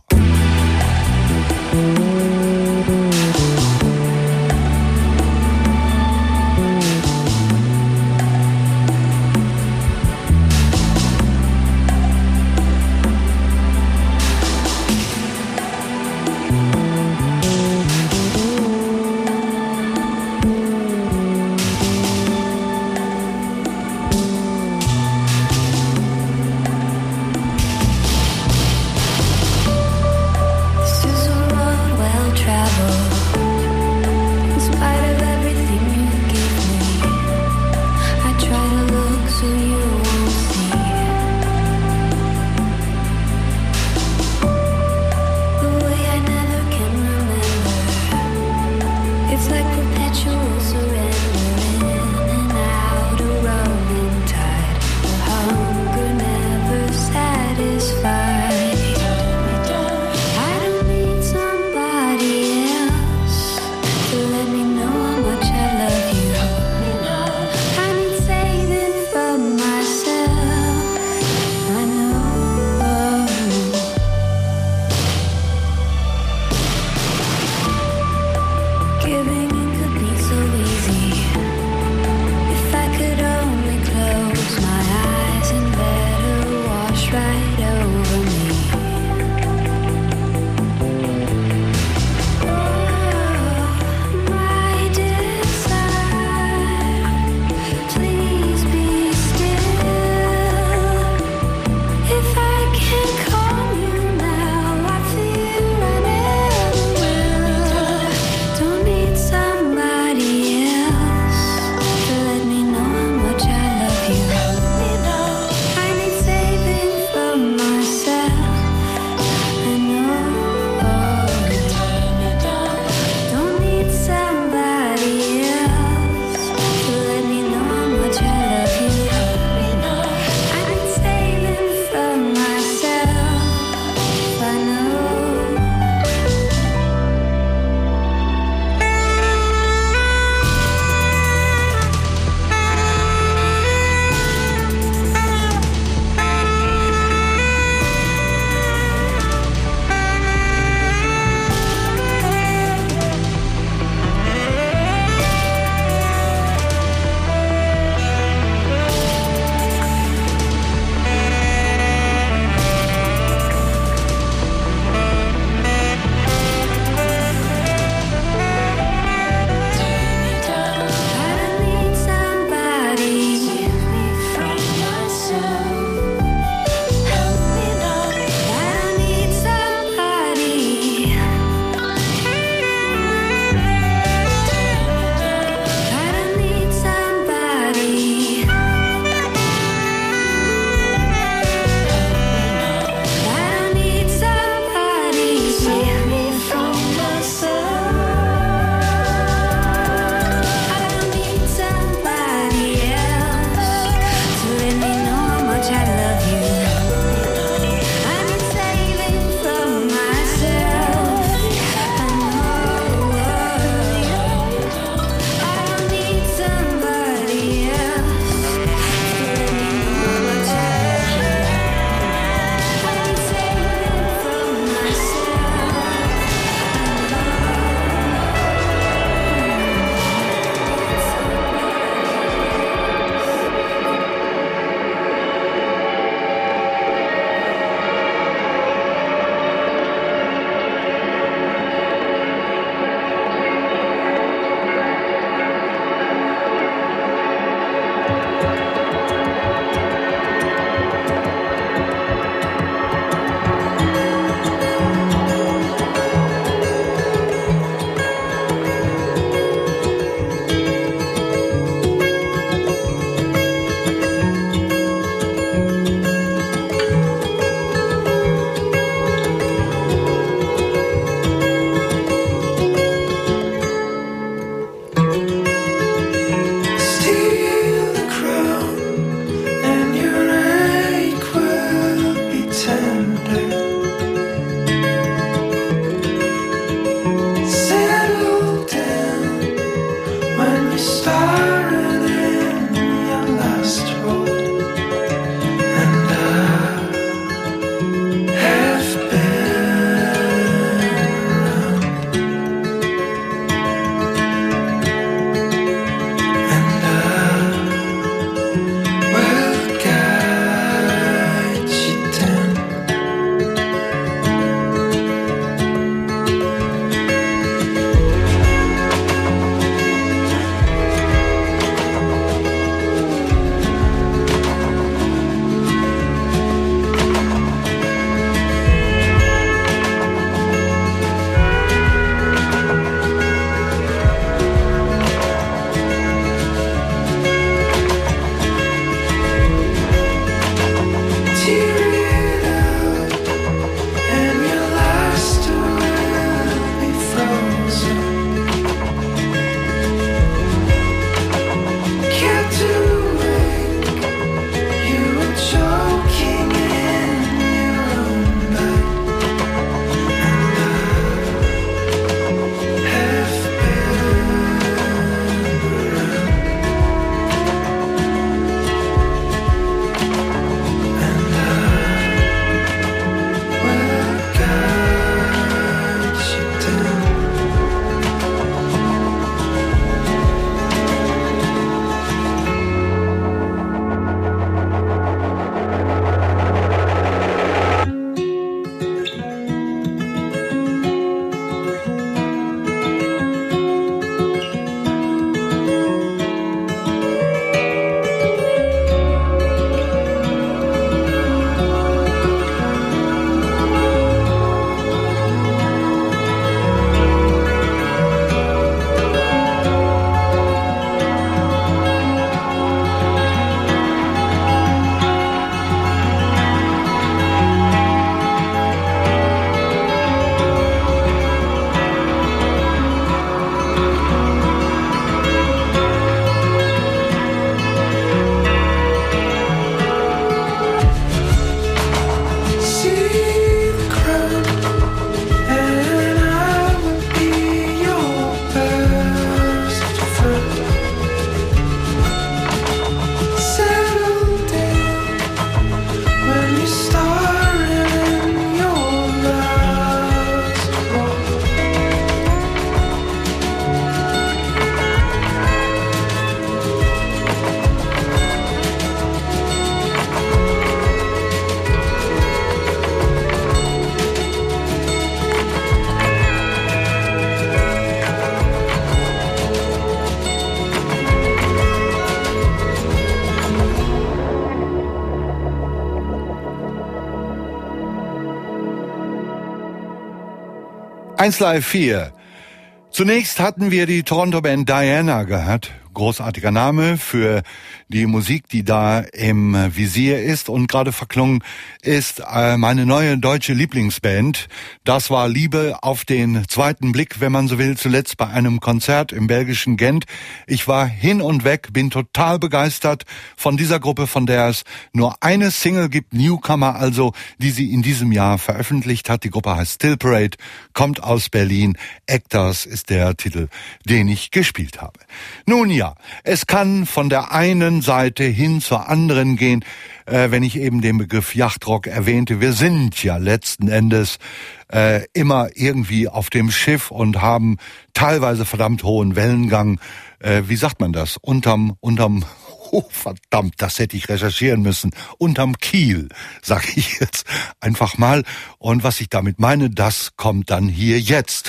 eins Live vier. Zunächst hatten wir die Toronto-Band Diana gehört. Großartiger Name für die Musik, die da im Visier ist. Und gerade verklungen ist äh, meine neue deutsche Lieblingsband. Das war Liebe auf den zweiten Blick, wenn man so will, zuletzt bei einem Konzert im belgischen Gent. Ich war hin und weg, bin total begeistert von dieser Gruppe, von der es nur eine Single gibt, Newcomer also, die sie in diesem Jahr veröffentlicht hat. Die Gruppe heißt Still Parade, kommt aus Berlin. Actors ist der Titel, den ich gespielt habe. Nun ja, es kann von der einen Seite hin zur anderen gehen, äh, wenn ich eben den Begriff Yachtrock erwähnte. Wir sind ja letzten Endes äh, immer irgendwie auf dem Schiff und haben teilweise verdammt hohen Wellengang. Äh, wie sagt man das? Unterm, unterm, oh verdammt, das hätte ich recherchieren müssen. Unterm Kiel, sag ich jetzt einfach mal. Und was ich damit meine, das kommt dann hier jetzt.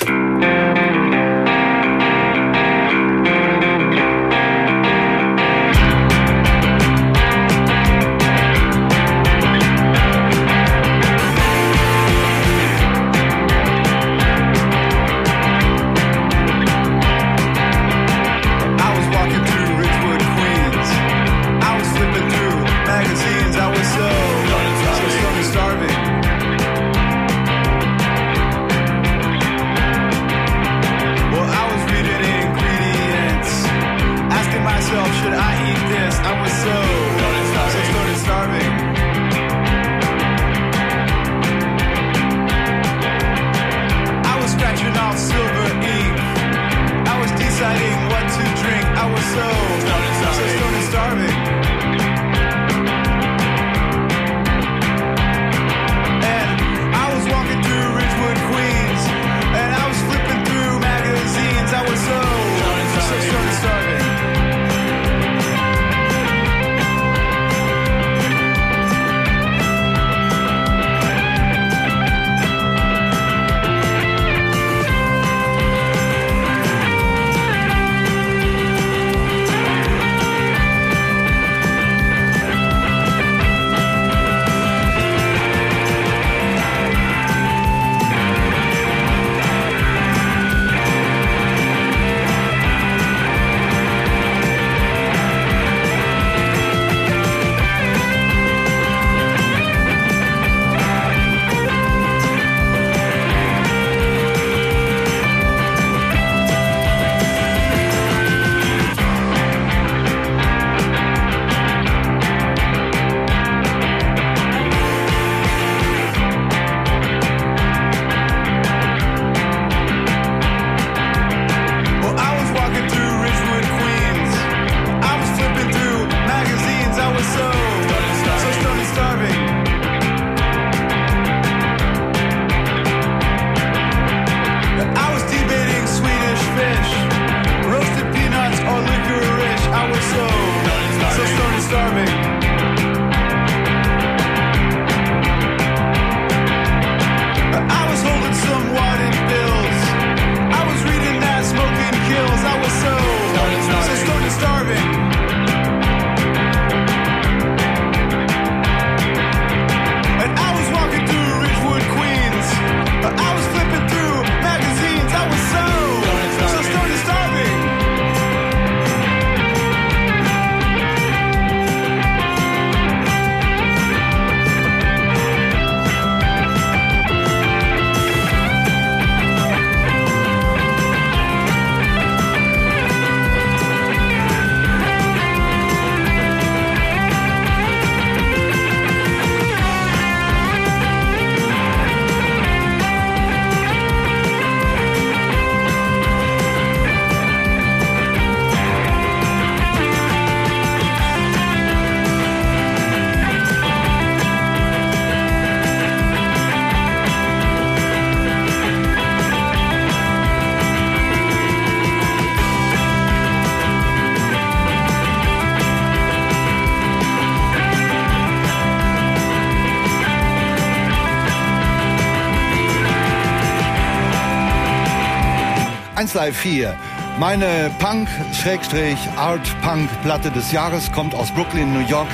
eins Live vier. Meine Punk-Art-Punk-Platte des Jahres kommt aus Brooklyn, New York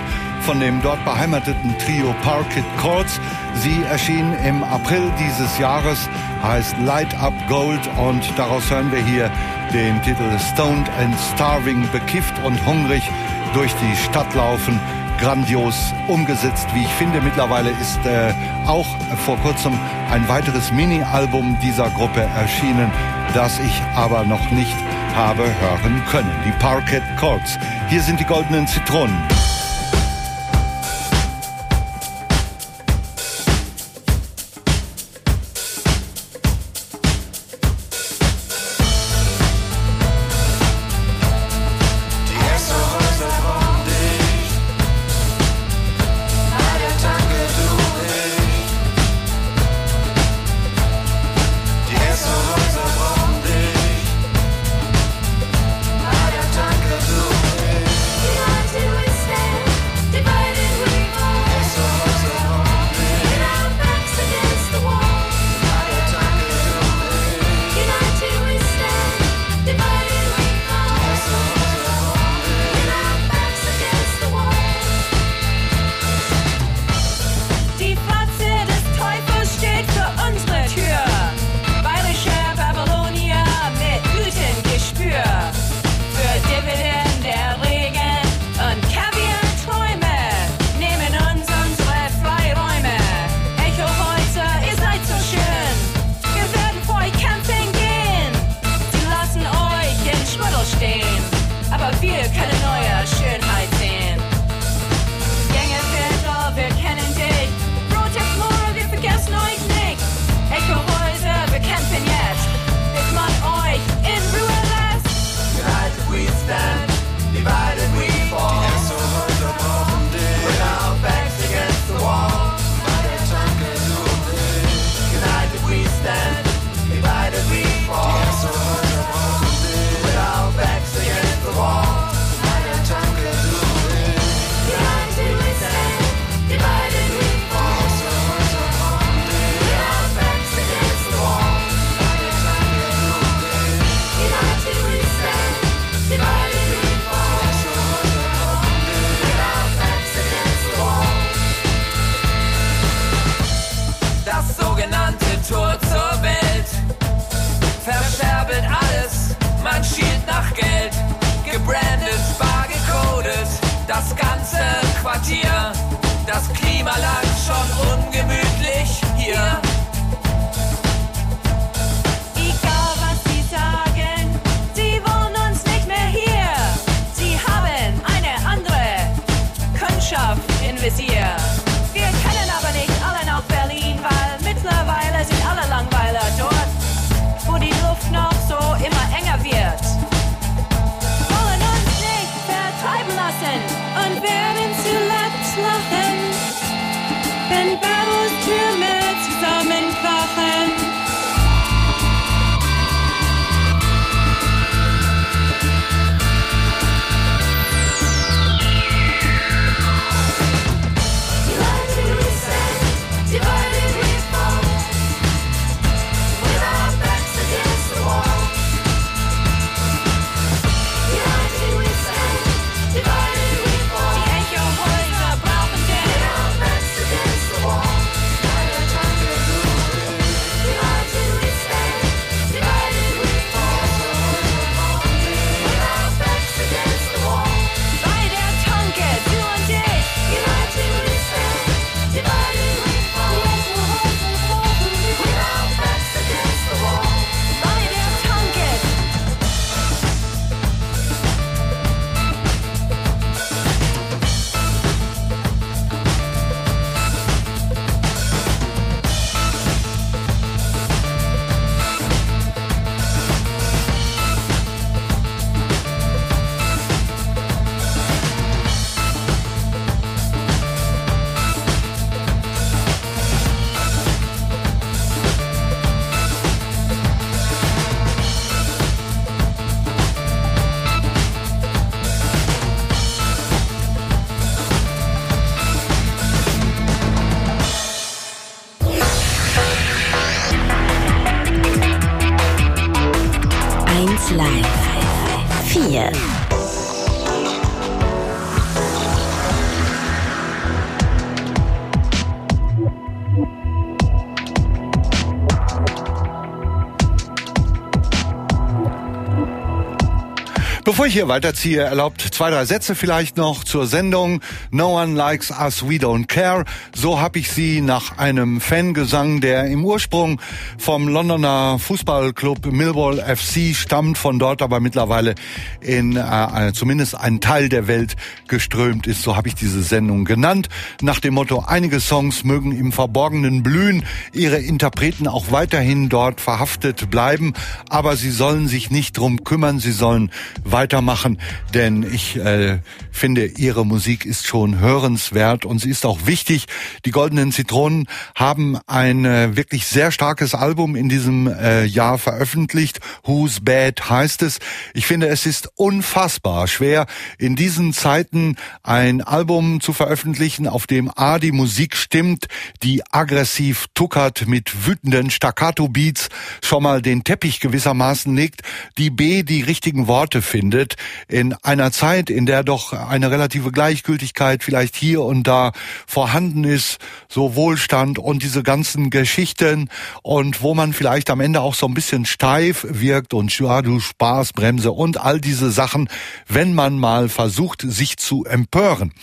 von dem dort beheimateten Trio Parquet Courts. Sie erschien im April dieses Jahres, heißt Light Up Gold und daraus hören wir hier den Titel Stoned and Starving, bekifft und hungrig durch die Stadt laufen. Grandios umgesetzt, wie ich finde. Mittlerweile ist äh, auch vor kurzem ein weiteres Mini-Album dieser Gruppe erschienen, das ich aber noch nicht habe hören können. Die Parquet Courts. Hier sind die goldenen Zitronen. Live vier. Bevor ich hier weiterziehe, erlaubt zwei, drei Sätze vielleicht noch zur Sendung No One Likes Us, We Don't Care. So habe ich sie nach einem Fangesang, der im Ursprung vom Londoner Fußballclub Millwall F C stammt, von dort aber mittlerweile in äh, zumindest einen Teil der Welt geströmt ist. So habe ich diese Sendung genannt. Nach dem Motto, einige Songs mögen im Verborgenen blühen, ihre Interpreten auch weiterhin dort verhaftet bleiben, aber sie sollen sich nicht drum kümmern, sie sollen weitermachen, denn ich äh, finde, ihre Musik ist schon hörenswert und sie ist auch wichtig. Die Goldenen Zitronen haben ein äh, wirklich sehr starkes Album in diesem äh, Jahr veröffentlicht. Who's Bad heißt es. Ich finde, es ist unfassbar schwer, in diesen Zeiten ein Album zu veröffentlichen, auf dem A, die Musik stimmt, die aggressiv tuckert mit wütenden Staccato-Beats, schon mal den Teppich gewissermaßen legt, die B, die richtigen Worte findet. In einer Zeit, in der doch eine relative Gleichgültigkeit vielleicht hier und da vorhanden ist, so Wohlstand und diese ganzen Geschichten und wo man vielleicht am Ende auch so ein bisschen steif wirkt und ja, du Spaßbremse und all diese Sachen, wenn man mal versucht, sich zu empören.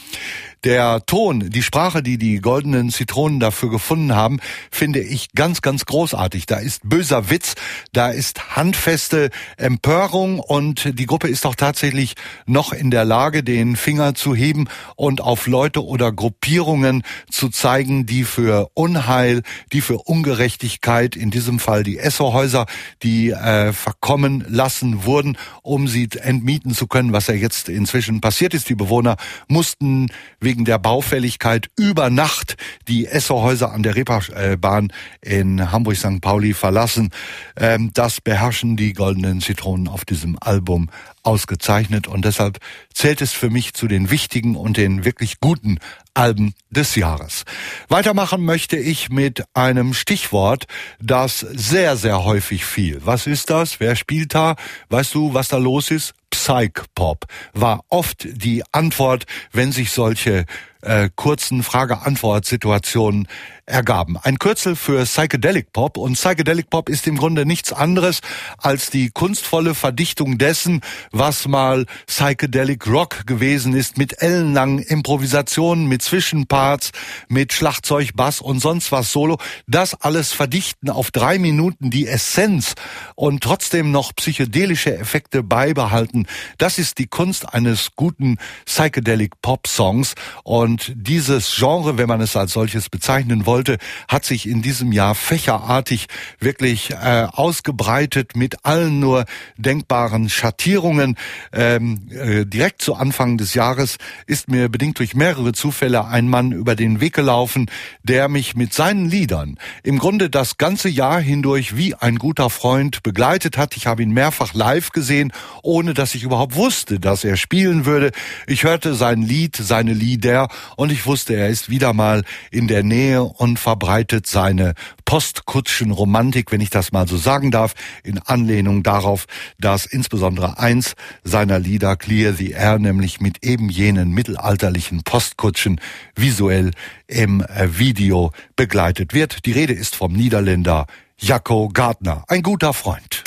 Der Ton, die Sprache, die die Goldenen Zitronen dafür gefunden haben, finde ich ganz, ganz großartig. Da ist böser Witz, da ist handfeste Empörung und die Gruppe ist auch tatsächlich noch in der Lage, den Finger zu heben und auf Leute oder Gruppierungen zu zeigen, die für Unheil, die für Ungerechtigkeit, in diesem Fall die Esso-Häuser, die äh, verkommen lassen wurden, um sie entmieten zu können, was ja jetzt inzwischen passiert ist. Die Bewohner mussten wegen der Baufälligkeit über Nacht die Esso-Häuser an der Reeperbahn in Hamburg-Sankt Pauli verlassen. Ähm, das beherrschen die Goldenen Zitronen auf diesem Album ausgezeichnet und deshalb zählt es für mich zu den wichtigen und den wirklich guten Alben des Jahres. Weitermachen möchte ich mit einem Stichwort, das sehr, sehr häufig fiel. Was ist das? Wer spielt da? Weißt du, was da los ist? Psych-Pop war oft die Antwort, wenn sich solche äh, kurzen Frage-Antwort-Situationen ergaben. Ein Kürzel für Psychedelic Pop und Psychedelic Pop ist im Grunde nichts anderes als die kunstvolle Verdichtung dessen, was mal Psychedelic Rock gewesen ist, mit ellenlangen Improvisationen, mit Zwischenparts, mit Schlagzeug, Bass und sonst was Solo. Das alles verdichten auf drei Minuten die Essenz und trotzdem noch psychedelische Effekte beibehalten. Das ist die Kunst eines guten Psychedelic Pop Songs und dieses Genre, wenn man es als solches bezeichnen wollte, hat sich in diesem Jahr fächerartig wirklich äh, ausgebreitet mit allen nur denkbaren Schattierungen. Ähm, äh, direkt zu Anfang des Jahres ist mir bedingt durch mehrere Zufälle ein Mann über den Weg gelaufen, der mich mit seinen Liedern im Grunde das ganze Jahr hindurch wie ein guter Freund begleitet hat. Ich habe ihn mehrfach live gesehen, ohne dass ich überhaupt wusste, dass er spielen würde. Ich hörte sein Lied, seine Lieder und ich wusste, er ist wieder mal in der Nähe und verbreitet seine Postkutschen-Romantik, wenn ich das mal so sagen darf, in Anlehnung darauf, dass insbesondere eins seiner Lieder, Clear the Air, nämlich mit eben jenen mittelalterlichen Postkutschen visuell im Video begleitet wird. Die Rede ist vom Niederländer Jacco Gardner, ein guter Freund.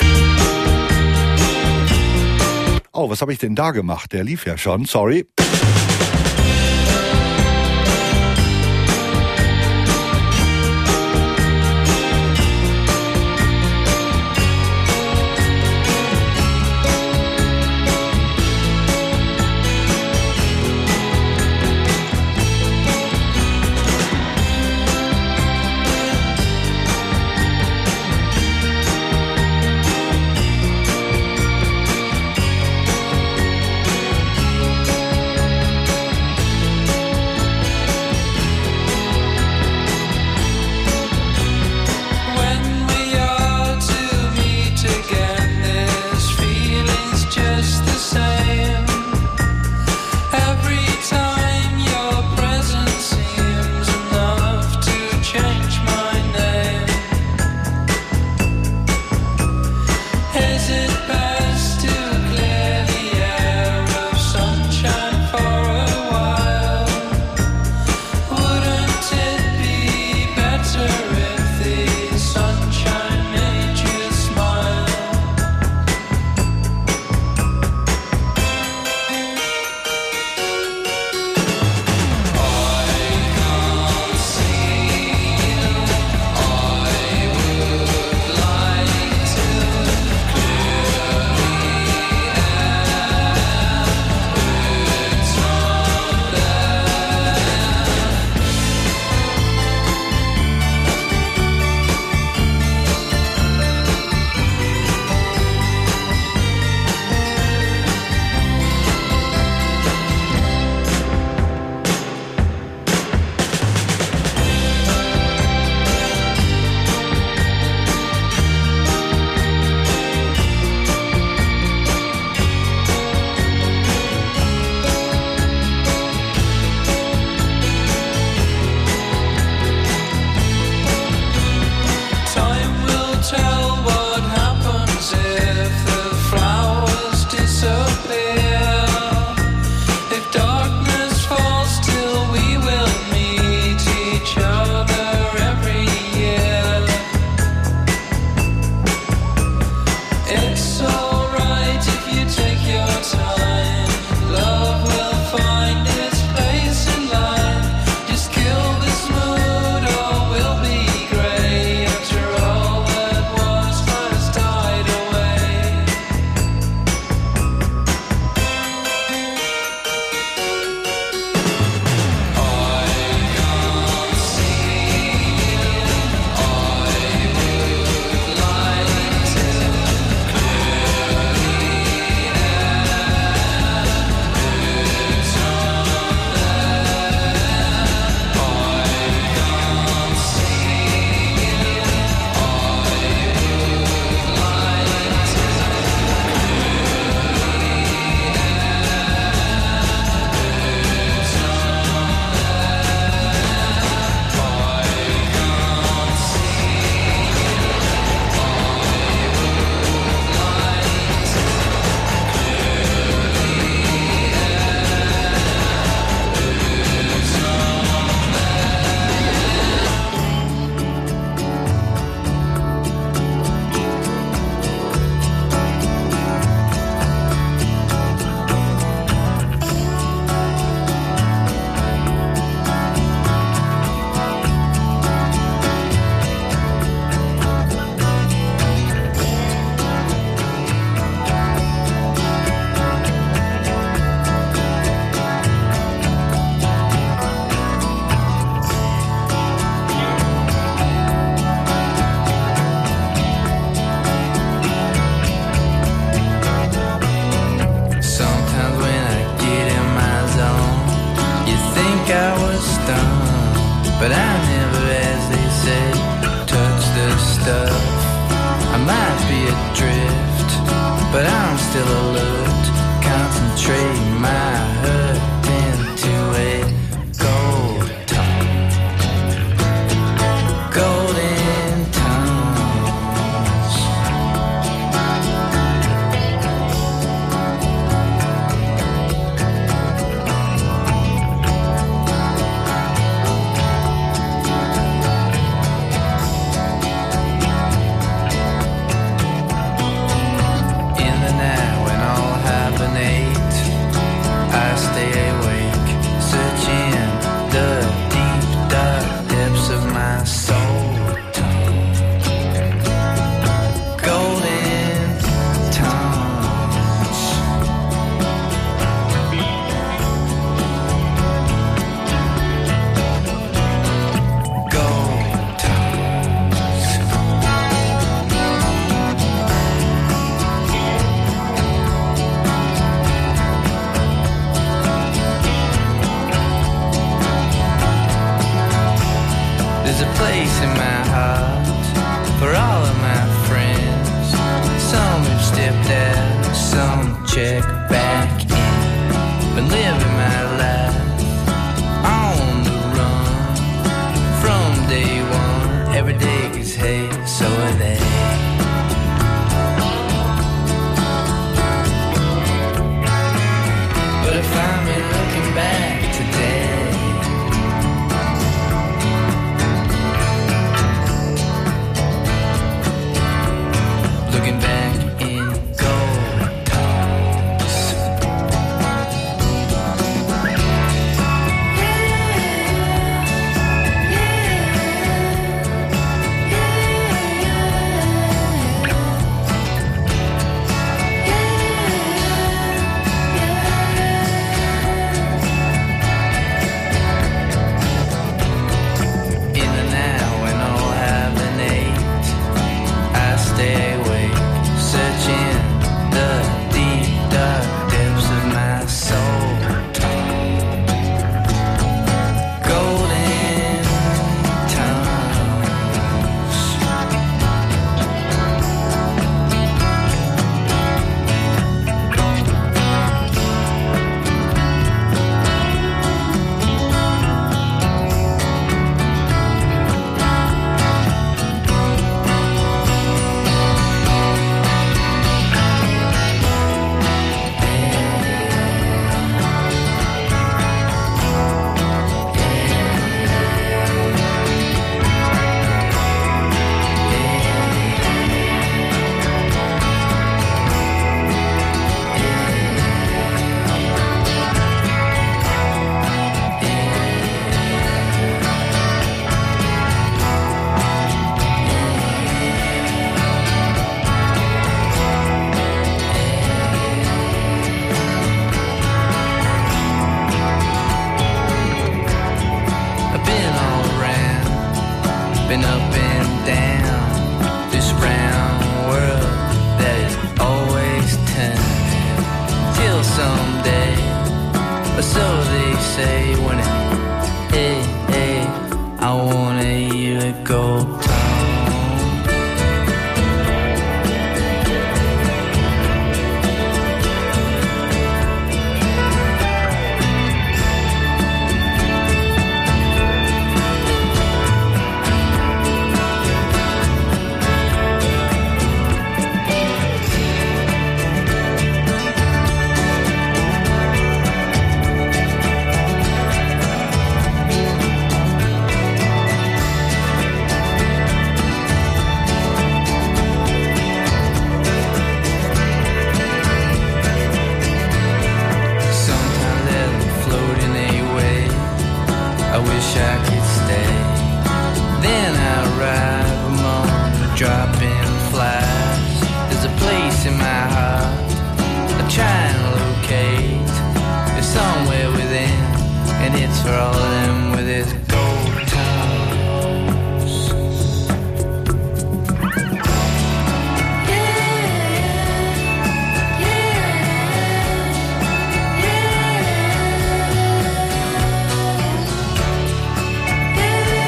Oh, was habe ich denn da gemacht? Der lief ja schon, sorry. but I never, as they say, touch the stuff. I might be adrift, but I'm still alert. Concentrate my hurt into a gold tongue. Golden tongues. In the night when all hibernate, I stay awake, searching the deep dark depths of my soul. Golden tongues. Gold tongues. There's a place in my heart for all of my friends. Some have stepped out, some check back in. Been living my life on the run from day one. Every day is hey, so are they. But if I'm looking back today, looking back in gold tongues. In the now when all hibernate, I stay awake, searching the deep dark depths of my soul. Golden tongues. I've been all around, been up and down this round world that is always turning till someday, or so they say when it, hey, hey, I wanna hear it go tongue. Sometimes as I'm floating away, I wish I could stay. Then I arrive among the dropping flies. There's a place in my heart I try and locate. It's somewhere within, and it's for all of them with its gold tongues. Yeah.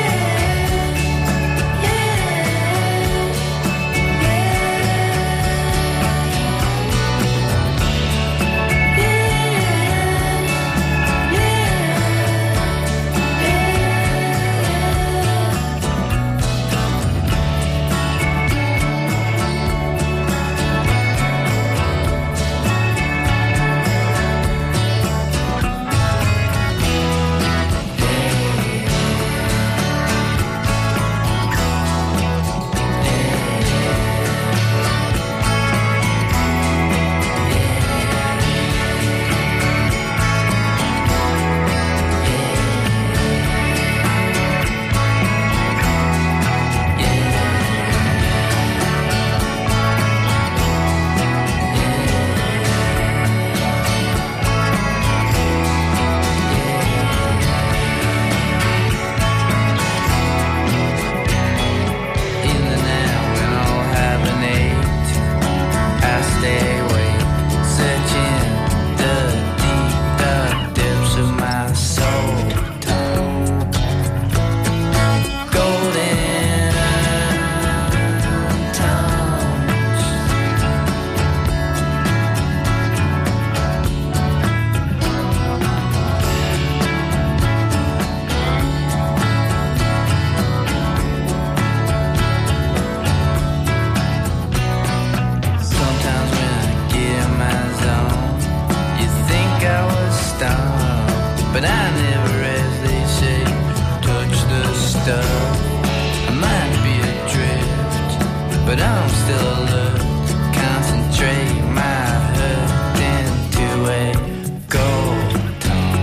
stuff. I might be adrift, but I'm still alert. Concentrate my hurt into a gold tone.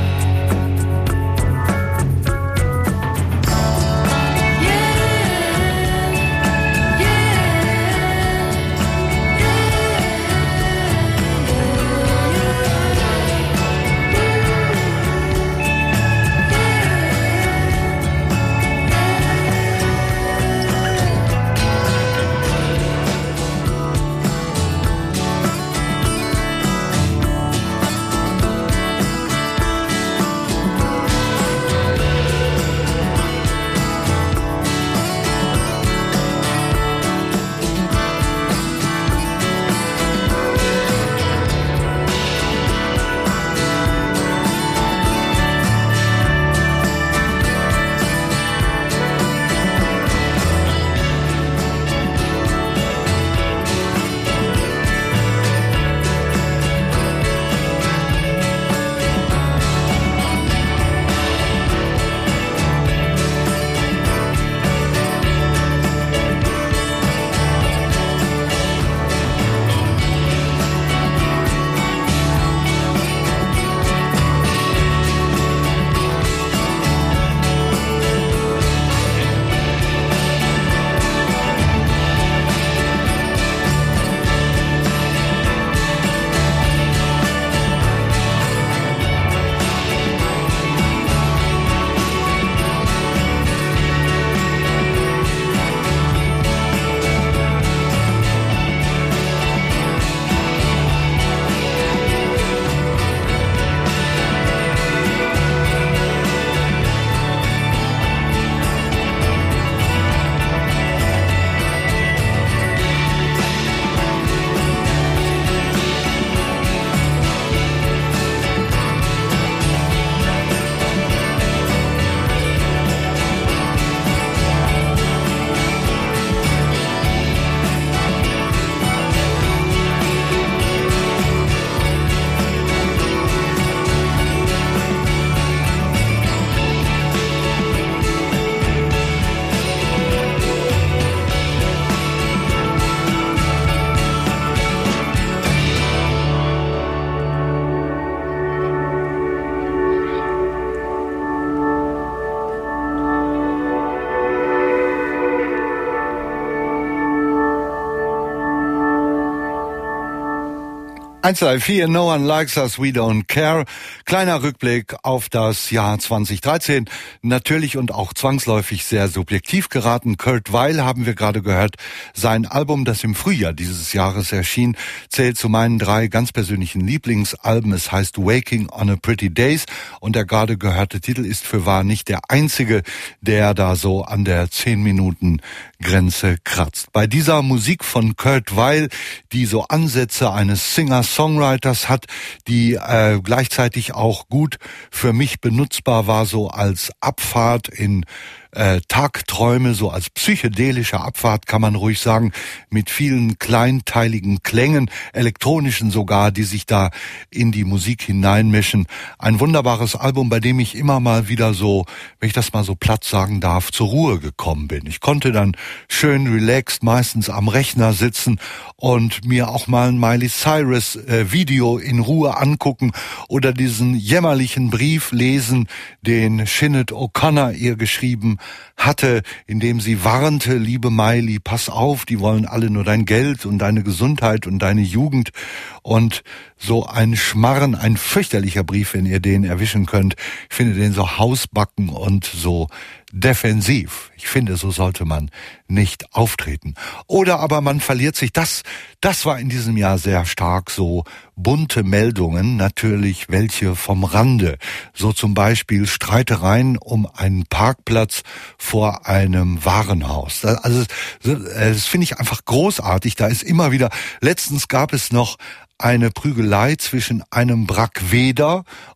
eins drei vier, No One Likes Us, We Don't Care. Kleiner Rückblick auf das Jahr zwanzig dreizehn. Natürlich und auch zwangsläufig sehr subjektiv geraten. Kurt Weill haben wir gerade gehört. Sein Album, das im Frühjahr dieses Jahres erschien, zählt zu meinen drei ganz persönlichen Lieblingsalben. Es heißt Waking on a Pretty Days und der gerade gehörte Titel ist für wahr nicht der einzige, der da so an der zehn Minuten Grenze kratzt. Bei dieser Musik von Kurt Weill, die so Ansätze eines Singer-Songwriters hat, die äh, gleichzeitig auch gut für mich benutzbar war, so als Abfahrt in äh, Tagträume, so als psychedelische Abfahrt kann man ruhig sagen, mit vielen kleinteiligen Klängen, elektronischen sogar, die sich da in die Musik hineinmischen. Ein wunderbares Album, bei dem ich immer mal wieder so, wenn ich das mal so platt sagen darf, zur Ruhe gekommen bin. Ich konnte dann schön relaxed meistens am Rechner sitzen und mir auch mal ein Miley Cyrus äh, Video in Ruhe angucken oder diesen jämmerlichen Brief lesen, den Sinead O'Connor ihr geschrieben hatte, in dem sie warnte, liebe Miley, pass auf, die wollen alle nur dein Geld und deine Gesundheit und deine Jugend. Und so ein Schmarren, ein fürchterlicher Brief, wenn ihr den erwischen könnt. Ich finde den so hausbacken und so defensiv. Ich finde, so sollte man nicht auftreten. Oder aber man verliert sich. Das, das war in diesem Jahr sehr stark so bunte Meldungen, natürlich welche vom Rande. So zum Beispiel Streitereien um einen Parkplatz vor einem Warenhaus. Also das finde ich einfach großartig. Da ist immer wieder, letztens gab es noch eine Prügelei zwischen einem Brackweder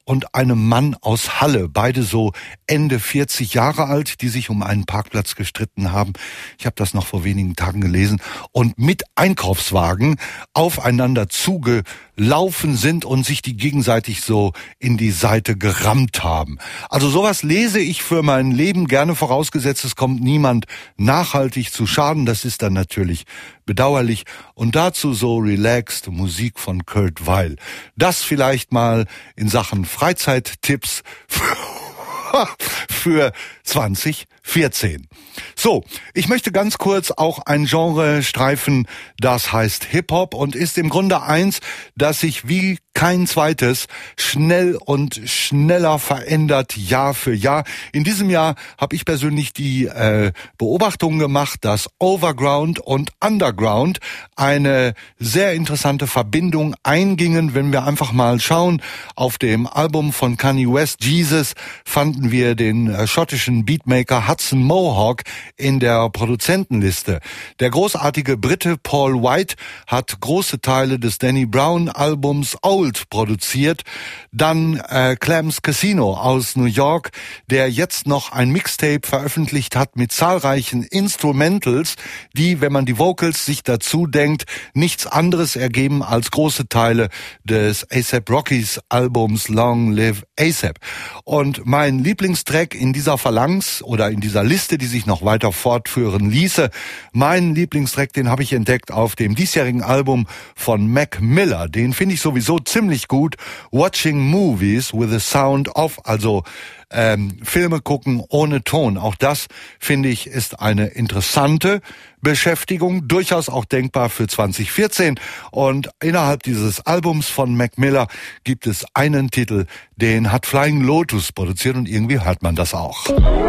und einem Mann aus Halle, beide so Ende vierzig Jahre alt, die sich um einen Parkplatz gestritten haben. Ich habe das noch vor wenigen Tagen gelesen und mit Einkaufswagen aufeinander zugelaufen sind und sich die gegenseitig so in die Seite gerammt haben. Also sowas lese ich für mein Leben gerne, vorausgesetzt es kommt niemand nachhaltig zu Schaden. Das ist dann natürlich bedauerlich. Und dazu so relaxed Musik von Kurt Weill. Das vielleicht mal in Sachen Freizeittipps für zwanzig vierzehn. So, ich möchte ganz kurz auch ein Genre streifen, das heißt Hip-Hop und ist im Grunde eins, das sich wie kein zweites schnell und schneller verändert, Jahr für Jahr. In diesem Jahr habe ich persönlich die äh, Beobachtung gemacht, dass Overground und Underground eine sehr interessante Verbindung eingingen. Wenn wir einfach mal schauen, auf dem Album von Kanye West, Jesus, fanden wir den äh, schottischen Beatmaker Hudson Mohawk in der Produzentenliste. Der großartige Brite Paul White hat große Teile des Danny Brown Albums Old produziert. Dann äh, Clams Casino aus New York, der jetzt noch ein Mixtape veröffentlicht hat mit zahlreichen Instrumentals, die, wenn man die Vocals sich dazu denkt, nichts anderes ergeben als große Teile des A$AP Rocky's Albums Long Live A$AP. Und mein Lieblingstrack in dieser Phalanx oder in dieser Liste, die sich noch weiter fortführen ließe, mein Lieblingstrack, den habe ich entdeckt auf dem diesjährigen Album von Mac Miller. Den finde ich sowieso ziemlich gut. Watching Movies with the Sound Off, also ähm, Filme gucken ohne Ton. Auch das, finde ich, ist eine interessante Beschäftigung, durchaus auch denkbar für zwanzig vierzehn. Und innerhalb dieses Albums von Mac Miller gibt es einen Titel, den hat Flying Lotus produziert und irgendwie hört man das auch.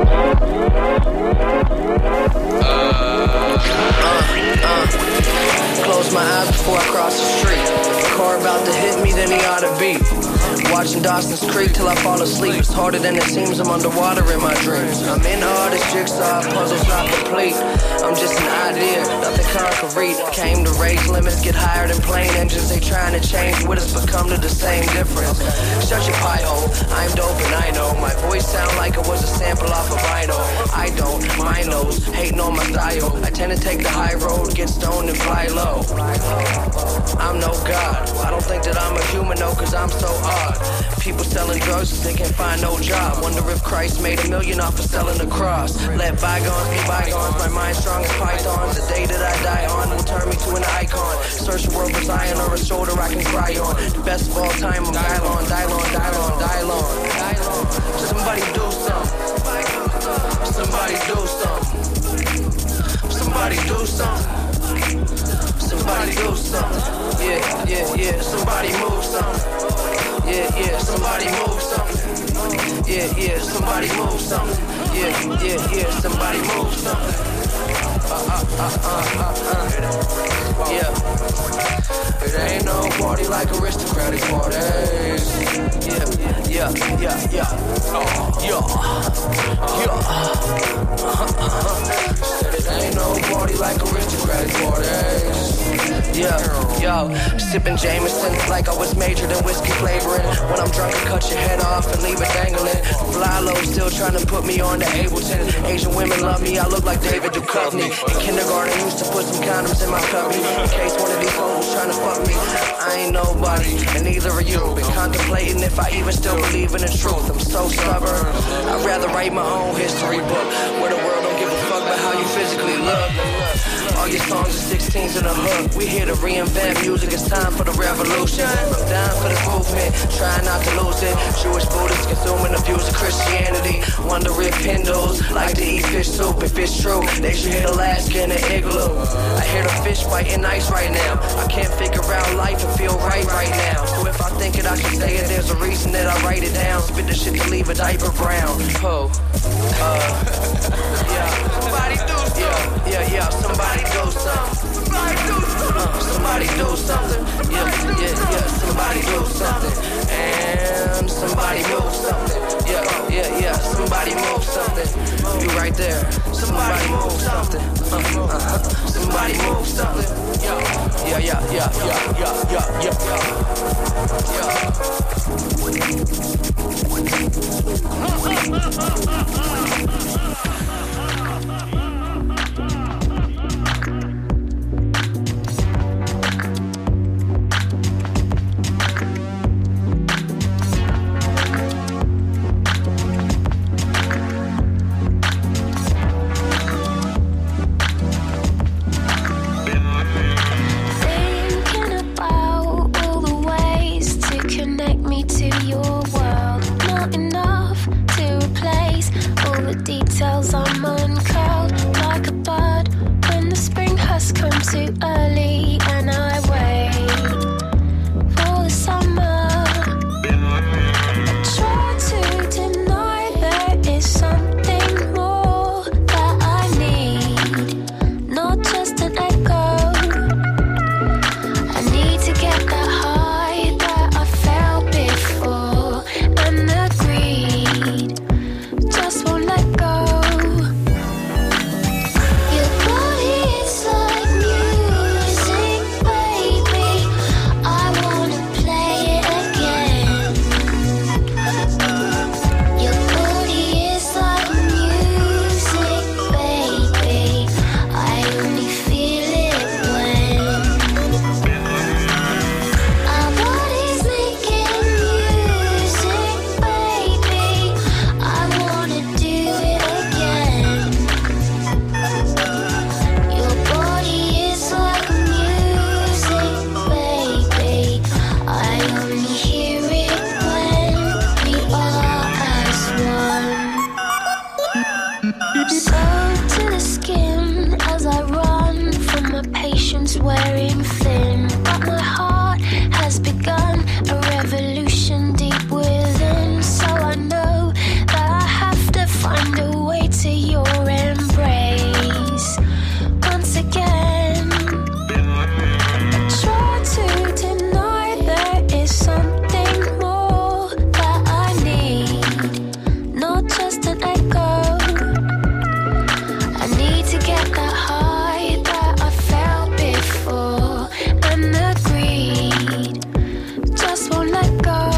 Close my eyes before I cross the street. If a car about to hit me, then he ought to beat. Watching Dawson's Creek till I fall asleep. It's harder than it seems, I'm underwater in my dreams. I'm in all this jigsaw, puzzles not complete. I'm just an idea, nothing concrete. Came to raise limits, get higher than plane engines. They trying to change with us, but come to the same difference. Shut your pie hole, I'm dope and I know. My voice sound like it was a sample off of vinyl. I don't, my nose, hating on my style. I tend to take the high road, get stoned and fly low. I'm no god, I don't think that I'm a human though, cause I'm so odd. People selling drugs cause they can't find no job. Wonder if Christ made a million off of selling the cross. Let bygones be bygones, my mind's strong as pythons. The day that I die on will turn me to an icon. Search the world for Zion or a shoulder I can cry on. The best of all time, I'm Dylon, Dylon, Dylon, Dylon. Somebody do something. Somebody do something. Somebody do something. Somebody do something. Yeah, yeah, yeah. Somebody move something. Yeah, yeah, somebody move something. Yeah, yeah, somebody move something. Yeah, yeah, yeah, somebody move something. Uh, uh, uh, uh, uh, uh. Yeah. It ain't no party like aristocratic parties. Yeah, yeah, yeah, yeah. Oh, yeah, yeah. Uh-huh, uh-huh. Said it ain't no party like aristocratic parties. Yeah, yo, sipping Jameson like I was majored in whiskey flavoring. When I'm drunk, I cut your head off and leave it dangling. Fly low, still trying to put me on to Ableton. Asian women love me, I look like David Duchovny. In kindergarten, used to put some condoms in my cubby in case one of these hoes was trying to fuck me. I ain't nobody, and neither are you. Been contemplating if I even still believe in the truth. I'm so stubborn, I'd rather write my own history book where the world don't give a fuck about how you physically look. All your songs are sixteens in a hook. We here to reinvent music, it's time for the revolution. I'm down for this movement, trying not to lose it. Jewish Buddhists consuming the views of Christianity. Wonder if Hindus like to eat fish soup. If it's true, they should hit Alaska in an igloo. I hear the fish fighting ice right now. I can't figure out life and feel right right now. So if I think it, I should say it. There's a reason that I write it down. Spit the shit to leave a diaper brown. Oh, uh, yeah. Somebody do something. Yeah, yeah, yeah. Somebody do something. Somebody do something. Uh, somebody do something. Yeah, yeah, yeah. Somebody do something. And somebody move something. Yeah, yeah, yeah. Somebody move something. You right there. Somebody move something. Uh, uh-huh. Somebody move something. Yeah, yeah, yeah, yeah, yeah, yeah, yeah, yeah. Yeah. the details I'm uncurled like a bird when the spring has come too early, and I wait for the summer. I try to deny there is something more that I need, not just an echo. I need to get that high that I felt before, and the greed just won't let go. Your body is like music, baby. I wanna play it again. Your body is like music, baby. I only feel it when our bodies making music, baby. I wanna do it again. Your body is like music, baby. I only hear it when we are as one. So to the skin as I run from my patience wearing thin, but my heart has begun a revolution deep within. So I know that I have to find a way to your embrace once again. I try to deny there is something more that I need, not just an echo. I need to get that high that I felt before, and the greed just won't let go.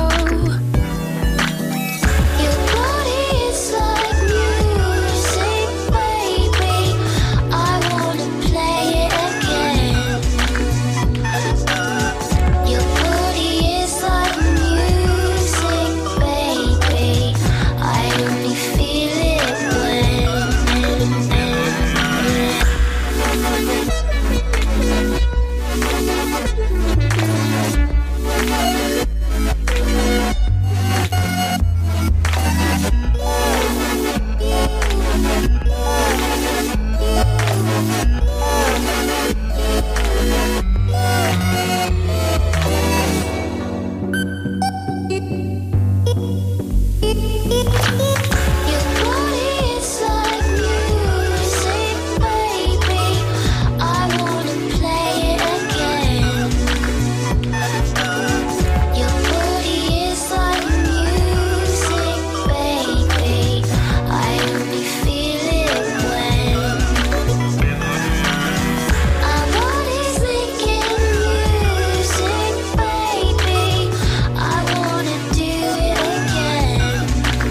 Your body is like music, baby. I wanna play it again. Your body is like music, baby. I only feel it when your body is like music, baby. I wanna play it again. Your body is like music, baby. I only feel it when our bodies making music, baby. I wanna do it again.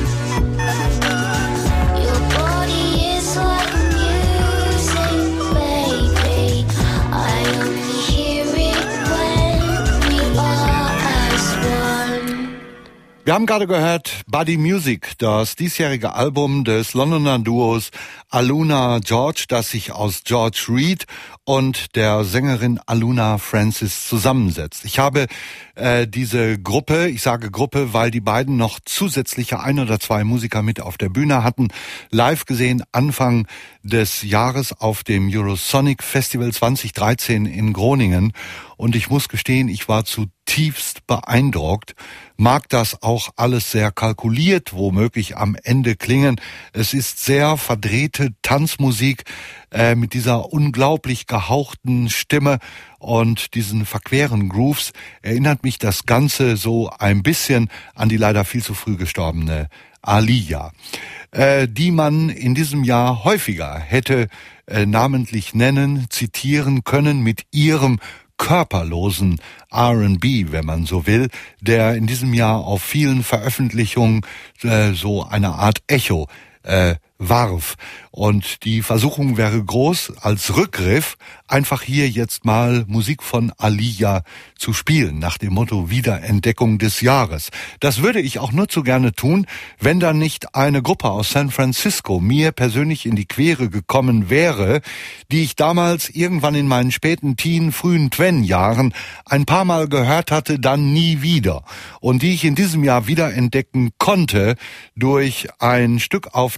Your body is like music, baby. I only hear it when we are as one. Wir haben gerade gehört Buddy Music, das diesjährige Album des Londoner Duos Aluna George, das sich aus George Reed und der Sängerin Aluna Francis zusammensetzt. Ich habe äh, diese Gruppe, ich sage Gruppe, weil die beiden noch zusätzliche ein oder zwei Musiker mit auf der Bühne hatten, live gesehen Anfang des Jahres auf dem Eurosonic Festival zwanzig dreizehn in Groningen. Und ich muss gestehen, ich war zutiefst beeindruckt. Mag das auch alles sehr kalkuliert womöglich am Ende klingen. Es ist sehr verdrehte Tanzmusik äh, mit dieser unglaublich gehauchten Stimme und diesen verqueren Grooves. Erinnert mich das Ganze so ein bisschen an die leider viel zu früh gestorbene Aaliyah, äh, die man in diesem Jahr häufiger hätte äh, namentlich nennen, zitieren können mit ihrem körperlosen R and B, wenn man so will, der in diesem Jahr auf vielen Veröffentlichungen äh, so eine Art Echo äh, warf. Und die Versuchung wäre groß, als Rückgriff einfach hier jetzt mal Musik von Aaliyah zu spielen, nach dem Motto Wiederentdeckung des Jahres. Das würde ich auch nur zu gerne tun, wenn da nicht eine Gruppe aus San Francisco mir persönlich in die Quere gekommen wäre, die ich damals irgendwann in meinen späten Teen-, frühen Twen-Jahren ein paar Mal gehört hatte, dann nie wieder. Und die ich in diesem Jahr wiederentdecken konnte durch ein Stück auf dem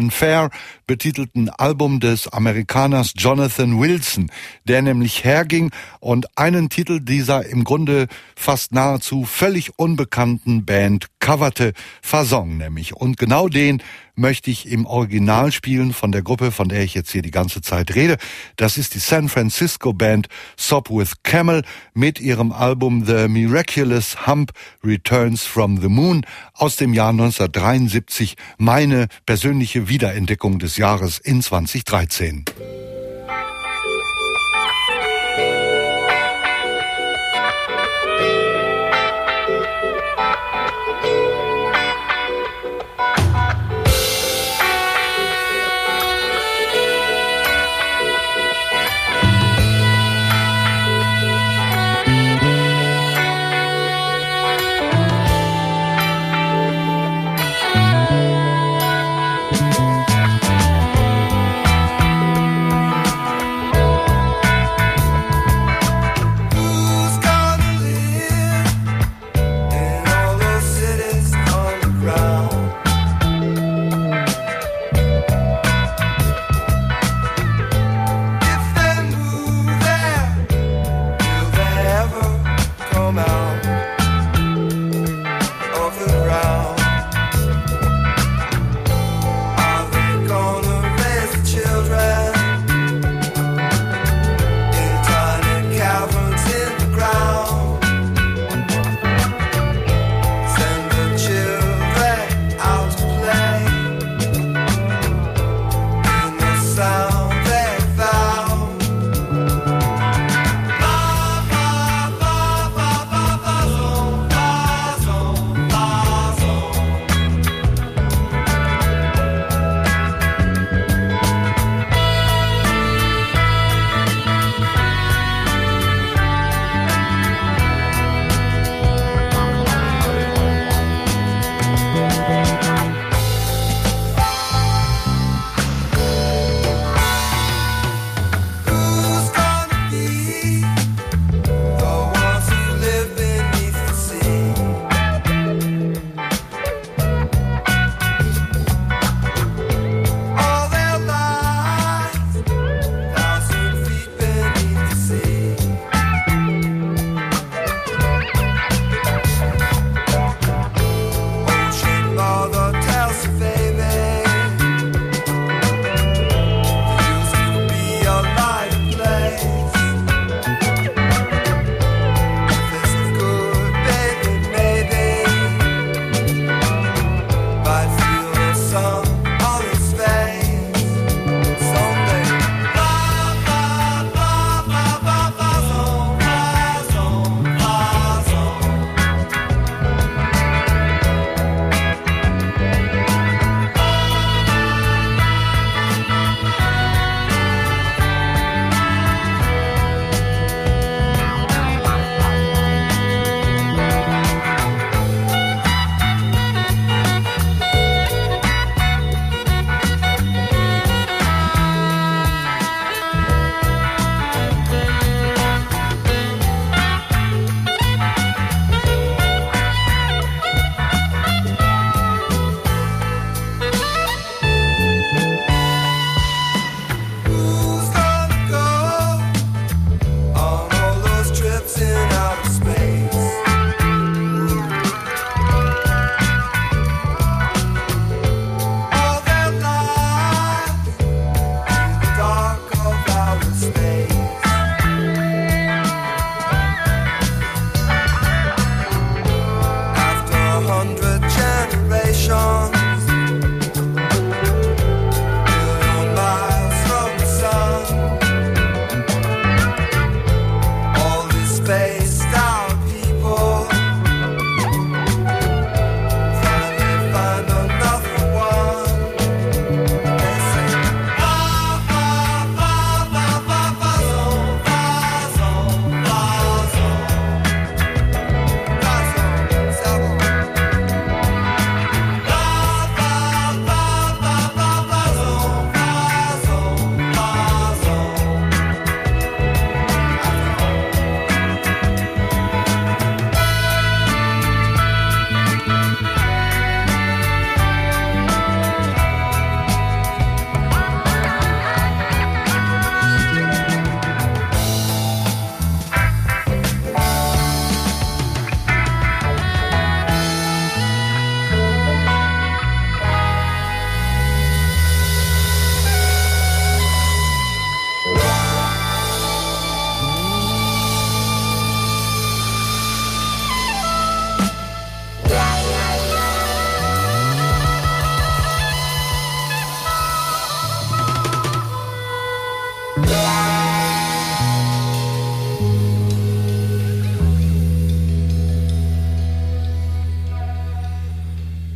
Fanfare betitelten Album des Amerikaners Jonathan Wilson, der nämlich herging und einen Titel dieser im Grunde fast nahezu völlig unbekannten Band coverte, Fasson nämlich. Und genau den möchte ich im Original spielen von der Gruppe, von der ich jetzt hier die ganze Zeit rede. Das ist die San Francisco Band Sopwith Camel mit ihrem Album The Miraculous Hump Returns from the Moon aus dem Jahr neunzehnhundertdreiundsiebzig, meine persönliche Wiederentdeckung des Jahres in zweitausenddreizehn.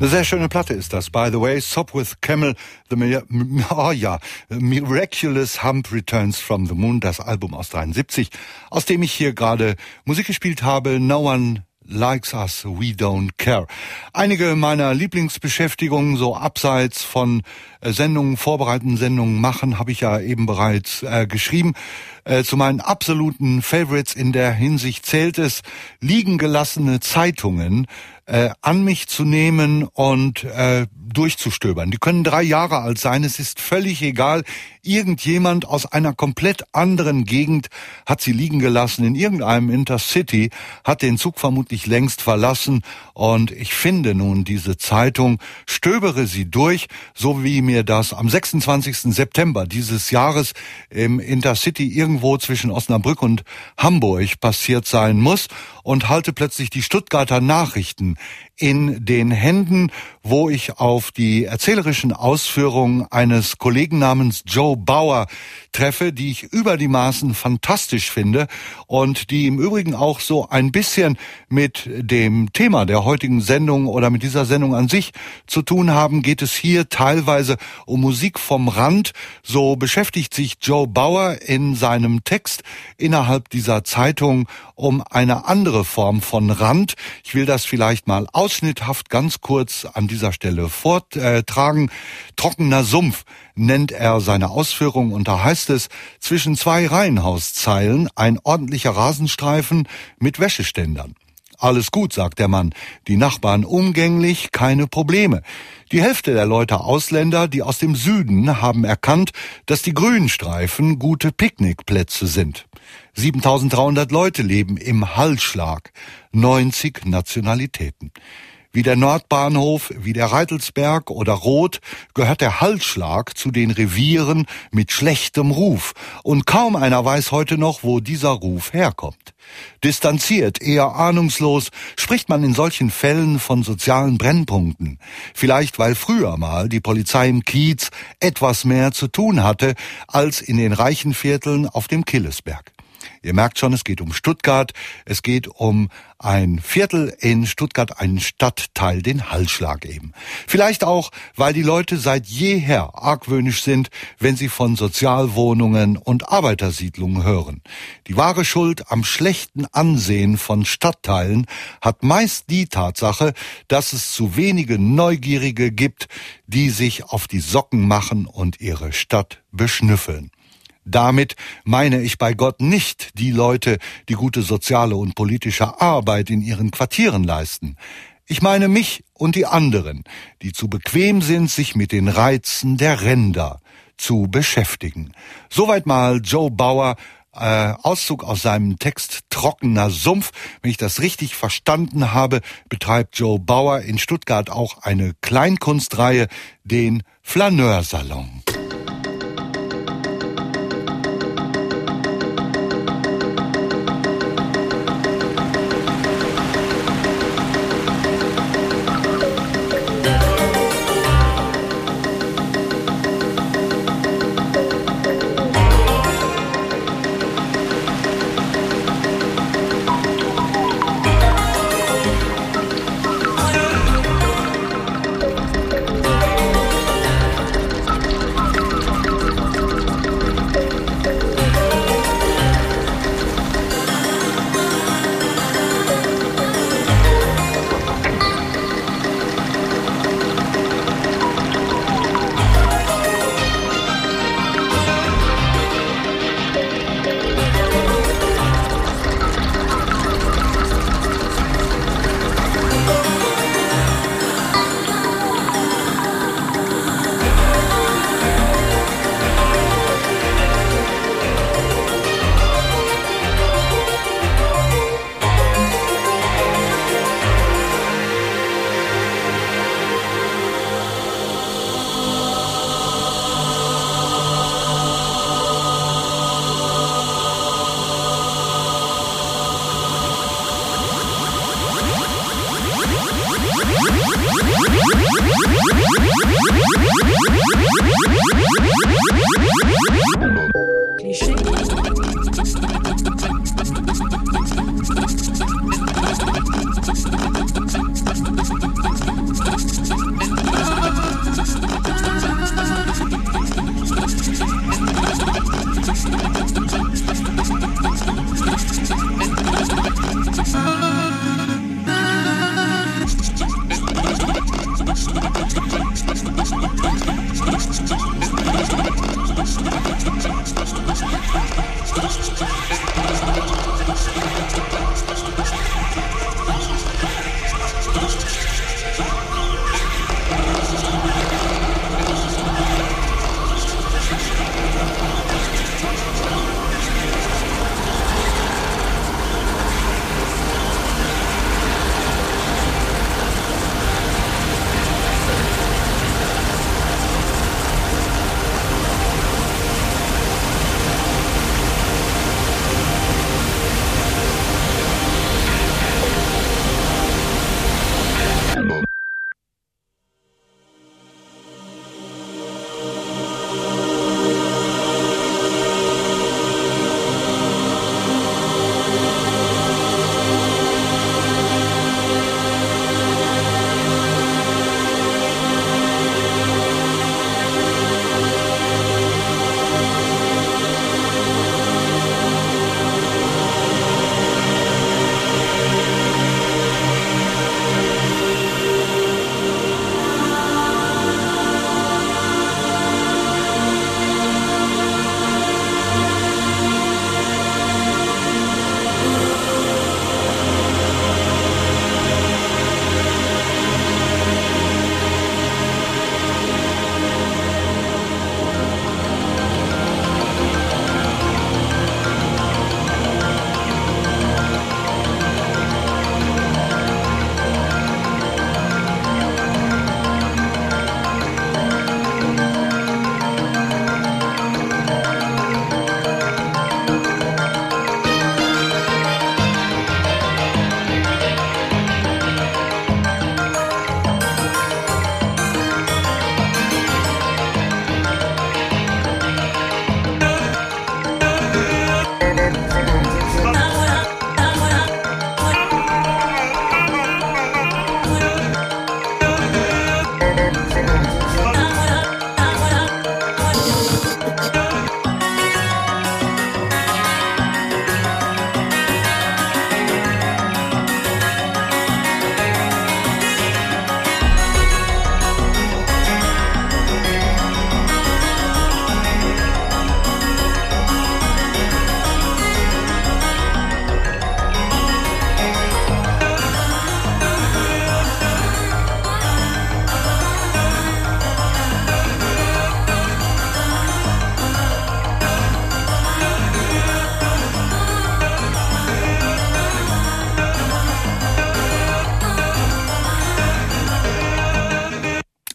Eine sehr schöne Platte ist das. By the way, Sopwith Camel, the Mi- oh ja, Miraculous Hump Returns from the Moon, das Album aus dreiundsiebzig, aus dem ich hier gerade Musik gespielt habe. No One Likes Us, We Don't Care. Einige meiner Lieblingsbeschäftigungen, so abseits von äh, Sendungen, vorbereitenden Sendungen machen, habe ich ja eben bereits äh, geschrieben. Äh, zu meinen absoluten Favorites in der Hinsicht zählt es, liegen gelassene Zeitungen äh, an mich zu nehmen und äh, durchzustöbern. Die können drei Jahre alt sein, es ist völlig egal. Irgendjemand aus einer komplett anderen Gegend hat sie liegen gelassen in irgendeinem Intercity, hat den Zug vermutlich längst verlassen und ich finde nun diese Zeitung, stöbere sie durch, so wie mir das am sechsundzwanzigsten September dieses Jahres im Intercity irgendwo zwischen Osnabrück und Hamburg passiert sein muss und halte plötzlich die Stuttgarter Nachrichten in den Händen, wo ich auf die erzählerischen Ausführungen eines Kollegen namens Joe Bauer treffe, die ich über die Maßen fantastisch finde und die im Übrigen auch so ein bisschen mit dem Thema der heutigen Sendung oder mit dieser Sendung an sich zu tun haben. Geht es hier teilweise um Musik vom Rand. So beschäftigt sich Joe Bauer in seinem Text innerhalb dieser Zeitung um eine andere Form von Rand. Ich will das vielleicht mal ausschnitthaft ganz kurz an dieser Stelle vortragen. Trockener Sumpf nennt er seine Ausführung und da heißt es, zwischen zwei Reihenhauszeilen ein ordentlicher Rasenstreifen mit Wäscheständern. Alles gut, sagt der Mann. Die Nachbarn umgänglich, keine Probleme. Die Hälfte der Leute Ausländer, die aus dem Süden, haben erkannt, dass die Grünstreifen gute Picknickplätze sind. siebentausenddreihundert Leute leben im Hallschlag. neunzig Nationalitäten. Wie der Nordbahnhof, wie der Reitelsberg oder Roth gehört der Hallschlag zu den Revieren mit schlechtem Ruf. Und kaum einer weiß heute noch, wo dieser Ruf herkommt. Distanziert, eher ahnungslos, spricht man in solchen Fällen von sozialen Brennpunkten. Vielleicht, weil früher mal die Polizei im Kiez etwas mehr zu tun hatte, als in den reichen Vierteln auf dem Killesberg. Ihr merkt schon, es geht um Stuttgart, es geht um ein Viertel in Stuttgart, einen Stadtteil, den Hallschlag eben. Vielleicht auch, weil die Leute seit jeher argwöhnisch sind, wenn sie von Sozialwohnungen und Arbeitersiedlungen hören. Die wahre Schuld am schlechten Ansehen von Stadtteilen hat meist die Tatsache, dass es zu wenige Neugierige gibt, die sich auf die Socken machen und ihre Stadt beschnüffeln. Damit meine ich bei Gott nicht die Leute, die gute soziale und politische Arbeit in ihren Quartieren leisten. Ich meine mich und die anderen, die zu bequem sind, sich mit den Reizen der Ränder zu beschäftigen. Soweit mal Joe Bauer, äh, Auszug aus seinem Text Trockener Sumpf. Wenn ich das richtig verstanden habe, betreibt Joe Bauer in Stuttgart auch eine Kleinkunstreihe, den Flaneursalon.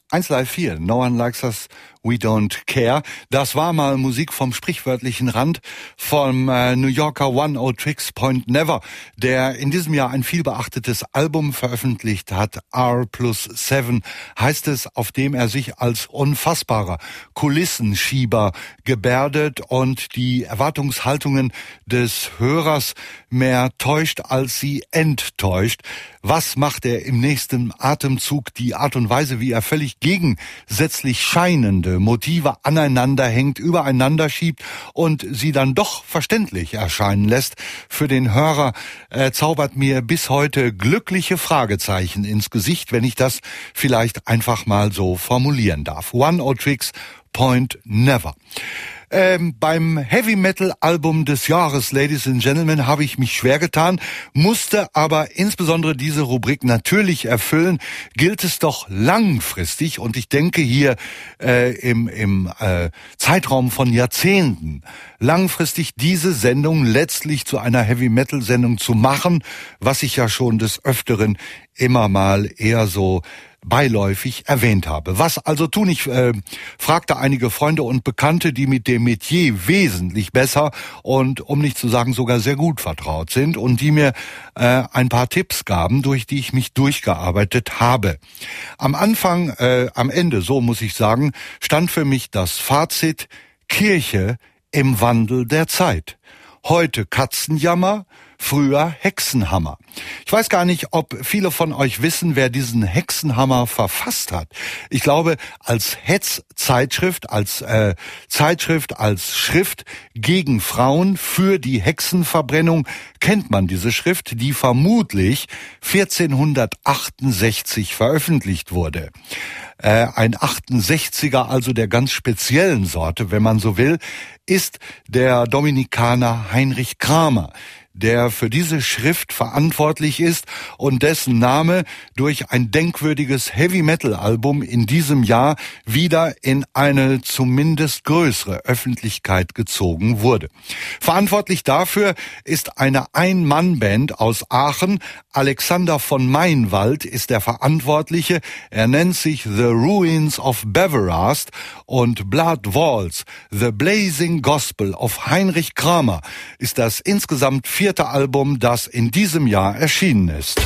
eins Live vier, No One Likes Us, We Don't Care. Das war mal Musik vom sprichwörtlichen Rand vom äh, New Yorker One Oh Tricks Point Never, der in diesem Jahr ein vielbeachtetes Album veröffentlicht hat. R plus seven heißt es, auf dem er sich als unfassbarer Kulissenschieber gebärdet und die Erwartungshaltungen des Hörers mehr täuscht, als sie enttäuscht. Was macht er im nächsten Atemzug? Die Art und Weise, wie er völlig gegensätzlich scheinende Motive aneinander hängt, übereinander schiebt und sie dann doch verständlich erscheinen lässt, für den Hörer äh, zaubert mir bis heute glückliche Fragezeichen ins Gesicht, wenn ich das vielleicht einfach mal so formulieren darf. One Oh Tricks Point Never. Ähm, beim Heavy Metal Album des Jahres, Ladies and Gentlemen, habe ich mich schwer getan, musste aber insbesondere diese Rubrik natürlich erfüllen. Gilt es doch langfristig, und ich denke hier äh, im, im äh, Zeitraum von Jahrzehnten, langfristig diese Sendung letztlich zu einer Heavy Metal Sendung zu machen, was ich ja schon des Öfteren immer mal eher so beiläufig erwähnt habe. Was also tun? Ich äh, fragte einige Freunde und Bekannte, die mit dem Metier wesentlich besser und, um nicht zu sagen, sogar sehr gut vertraut sind und die mir äh, ein paar Tipps gaben, durch die ich mich durchgearbeitet habe. Am Anfang, äh, am Ende, so muss ich sagen, stand für mich das Fazit: Kirche im Wandel der Zeit. Heute Katzenjammer, früher Hexenhammer. Ich weiß gar nicht, ob viele von euch wissen, wer diesen Hexenhammer verfasst hat. Ich glaube, als Hetzzeitschrift, als äh, Zeitschrift, als Schrift gegen Frauen für die Hexenverbrennung kennt man diese Schrift, die vermutlich vierzehnhundertachtundsechzig veröffentlicht wurde. Äh, ein achtundsechziger, also der ganz speziellen Sorte, wenn man so will, ist der Dominikaner Heinrich Kramer, der für diese Schrift verantwortlich ist und dessen Name durch ein denkwürdiges Heavy-Metal-Album in diesem Jahr wieder in eine zumindest größere Öffentlichkeit gezogen wurde. Verantwortlich dafür ist eine Ein-Mann-Band aus Aachen. Alexander von Meinwald ist der Verantwortliche. Er nennt sich The Ruins of Beverast, und Blood Walls, The Blazing Gospel of Heinrich Kramer ist das insgesamt vierte Album, das in diesem Jahr erschienen ist.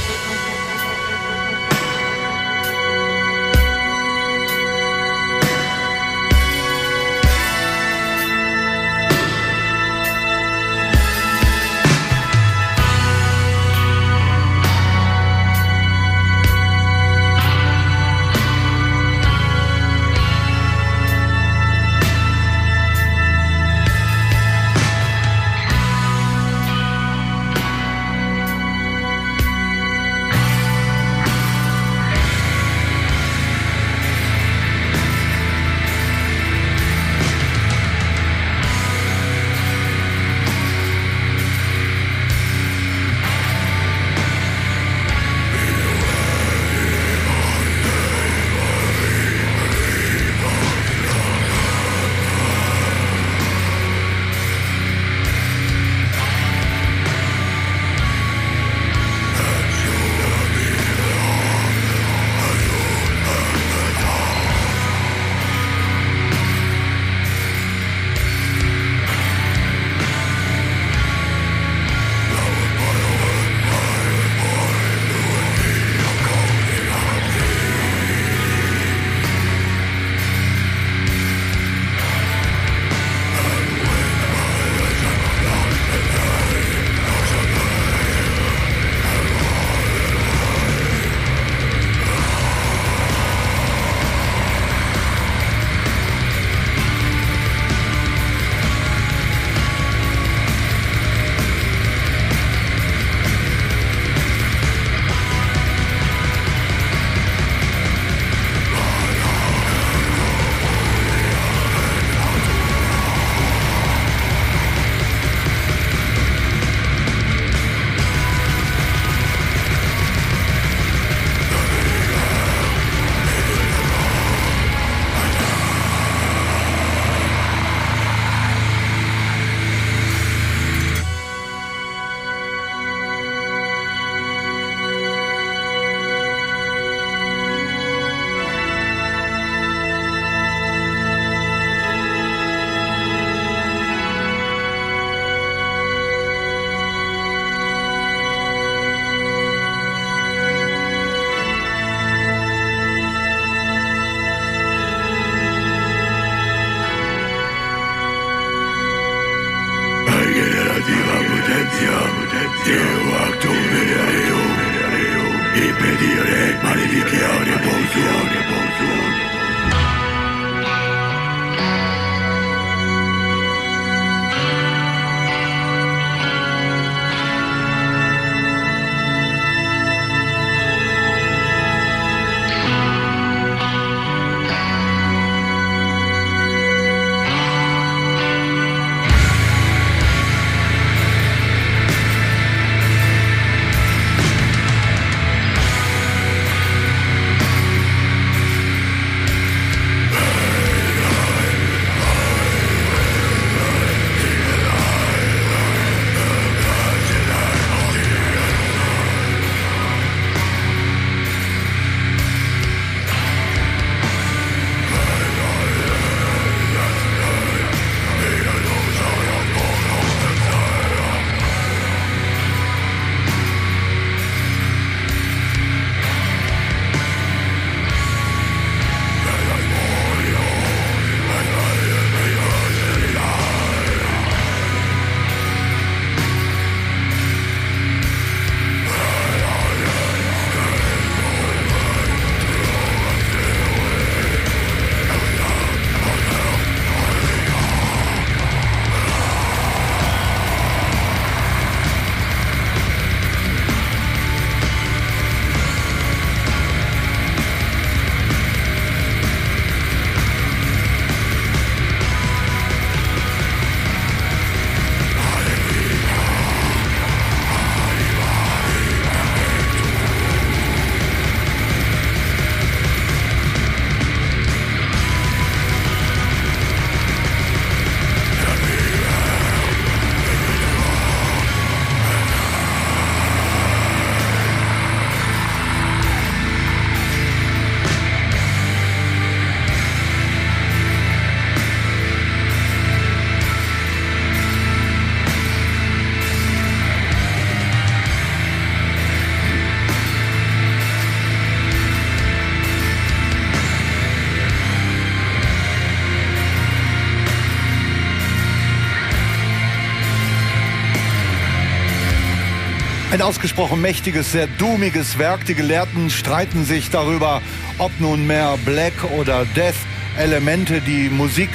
Ein ausgesprochen mächtiges, sehr doomiges Werk. Die Gelehrten streiten sich darüber, ob nun mehr Black oder Death Elemente die Musik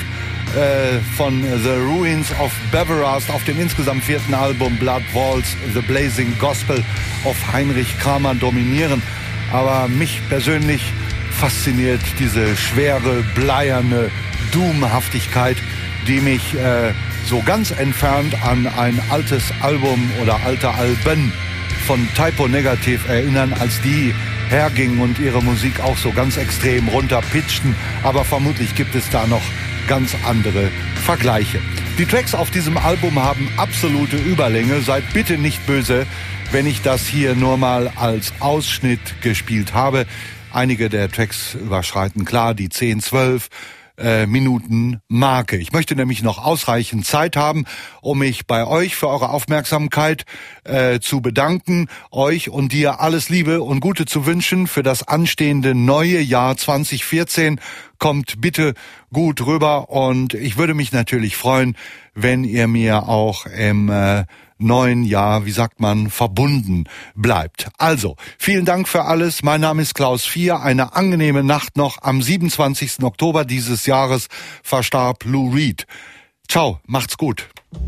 äh, von The Ruins of Beverast auf dem insgesamt vierten Album Blood Waltz, The Blazing Gospel of Heinrich Kramer dominieren. Aber mich persönlich fasziniert diese schwere, bleierne Doomhaftigkeit, die mich äh, so ganz entfernt an ein altes Album oder alte Alben von Typo Negative erinnern, als die hergingen und ihre Musik auch so ganz extrem runterpitchten. Aber vermutlich gibt es da noch ganz andere Vergleiche. Die Tracks auf diesem Album haben absolute Überlänge. Seid bitte nicht böse, wenn ich das hier nur mal als Ausschnitt gespielt habe. Einige der Tracks überschreiten klar die zehn, zwölf äh, Minuten Marke. Ich möchte nämlich noch ausreichend Zeit haben, um mich bei euch für eure Aufmerksamkeit äh, zu bedanken, euch und dir alles Liebe und Gute zu wünschen für das anstehende neue Jahr zwanzig vierzehn. Kommt bitte gut rüber und ich würde mich natürlich freuen, wenn ihr mir auch im äh, neuen Jahr, wie sagt man, verbunden bleibt. Also, vielen Dank für alles. Mein Name ist Klaus Vier. Eine angenehme Nacht noch. Am siebenundzwanzigsten Oktober dieses Jahres verstarb Lou Reed. Ciao, macht's gut.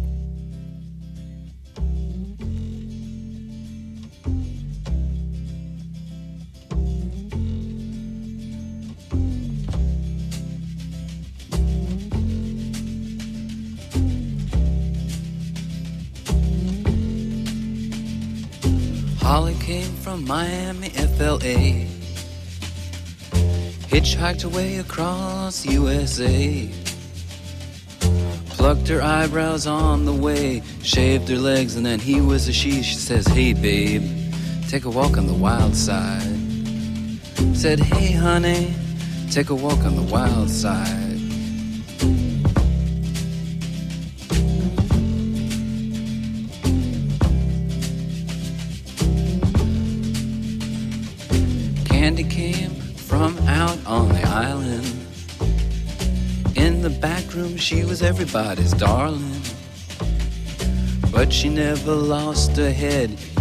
Holly came from Miami, F L A, hitchhiked away across U S A, plucked her eyebrows on the way, shaved her legs, and then he was a she. She says, hey babe, take a walk on the wild side. Said, hey honey, take a walk on the wild side. Candy came from out on the island. In the back room she was everybody's darling, but she never lost her head.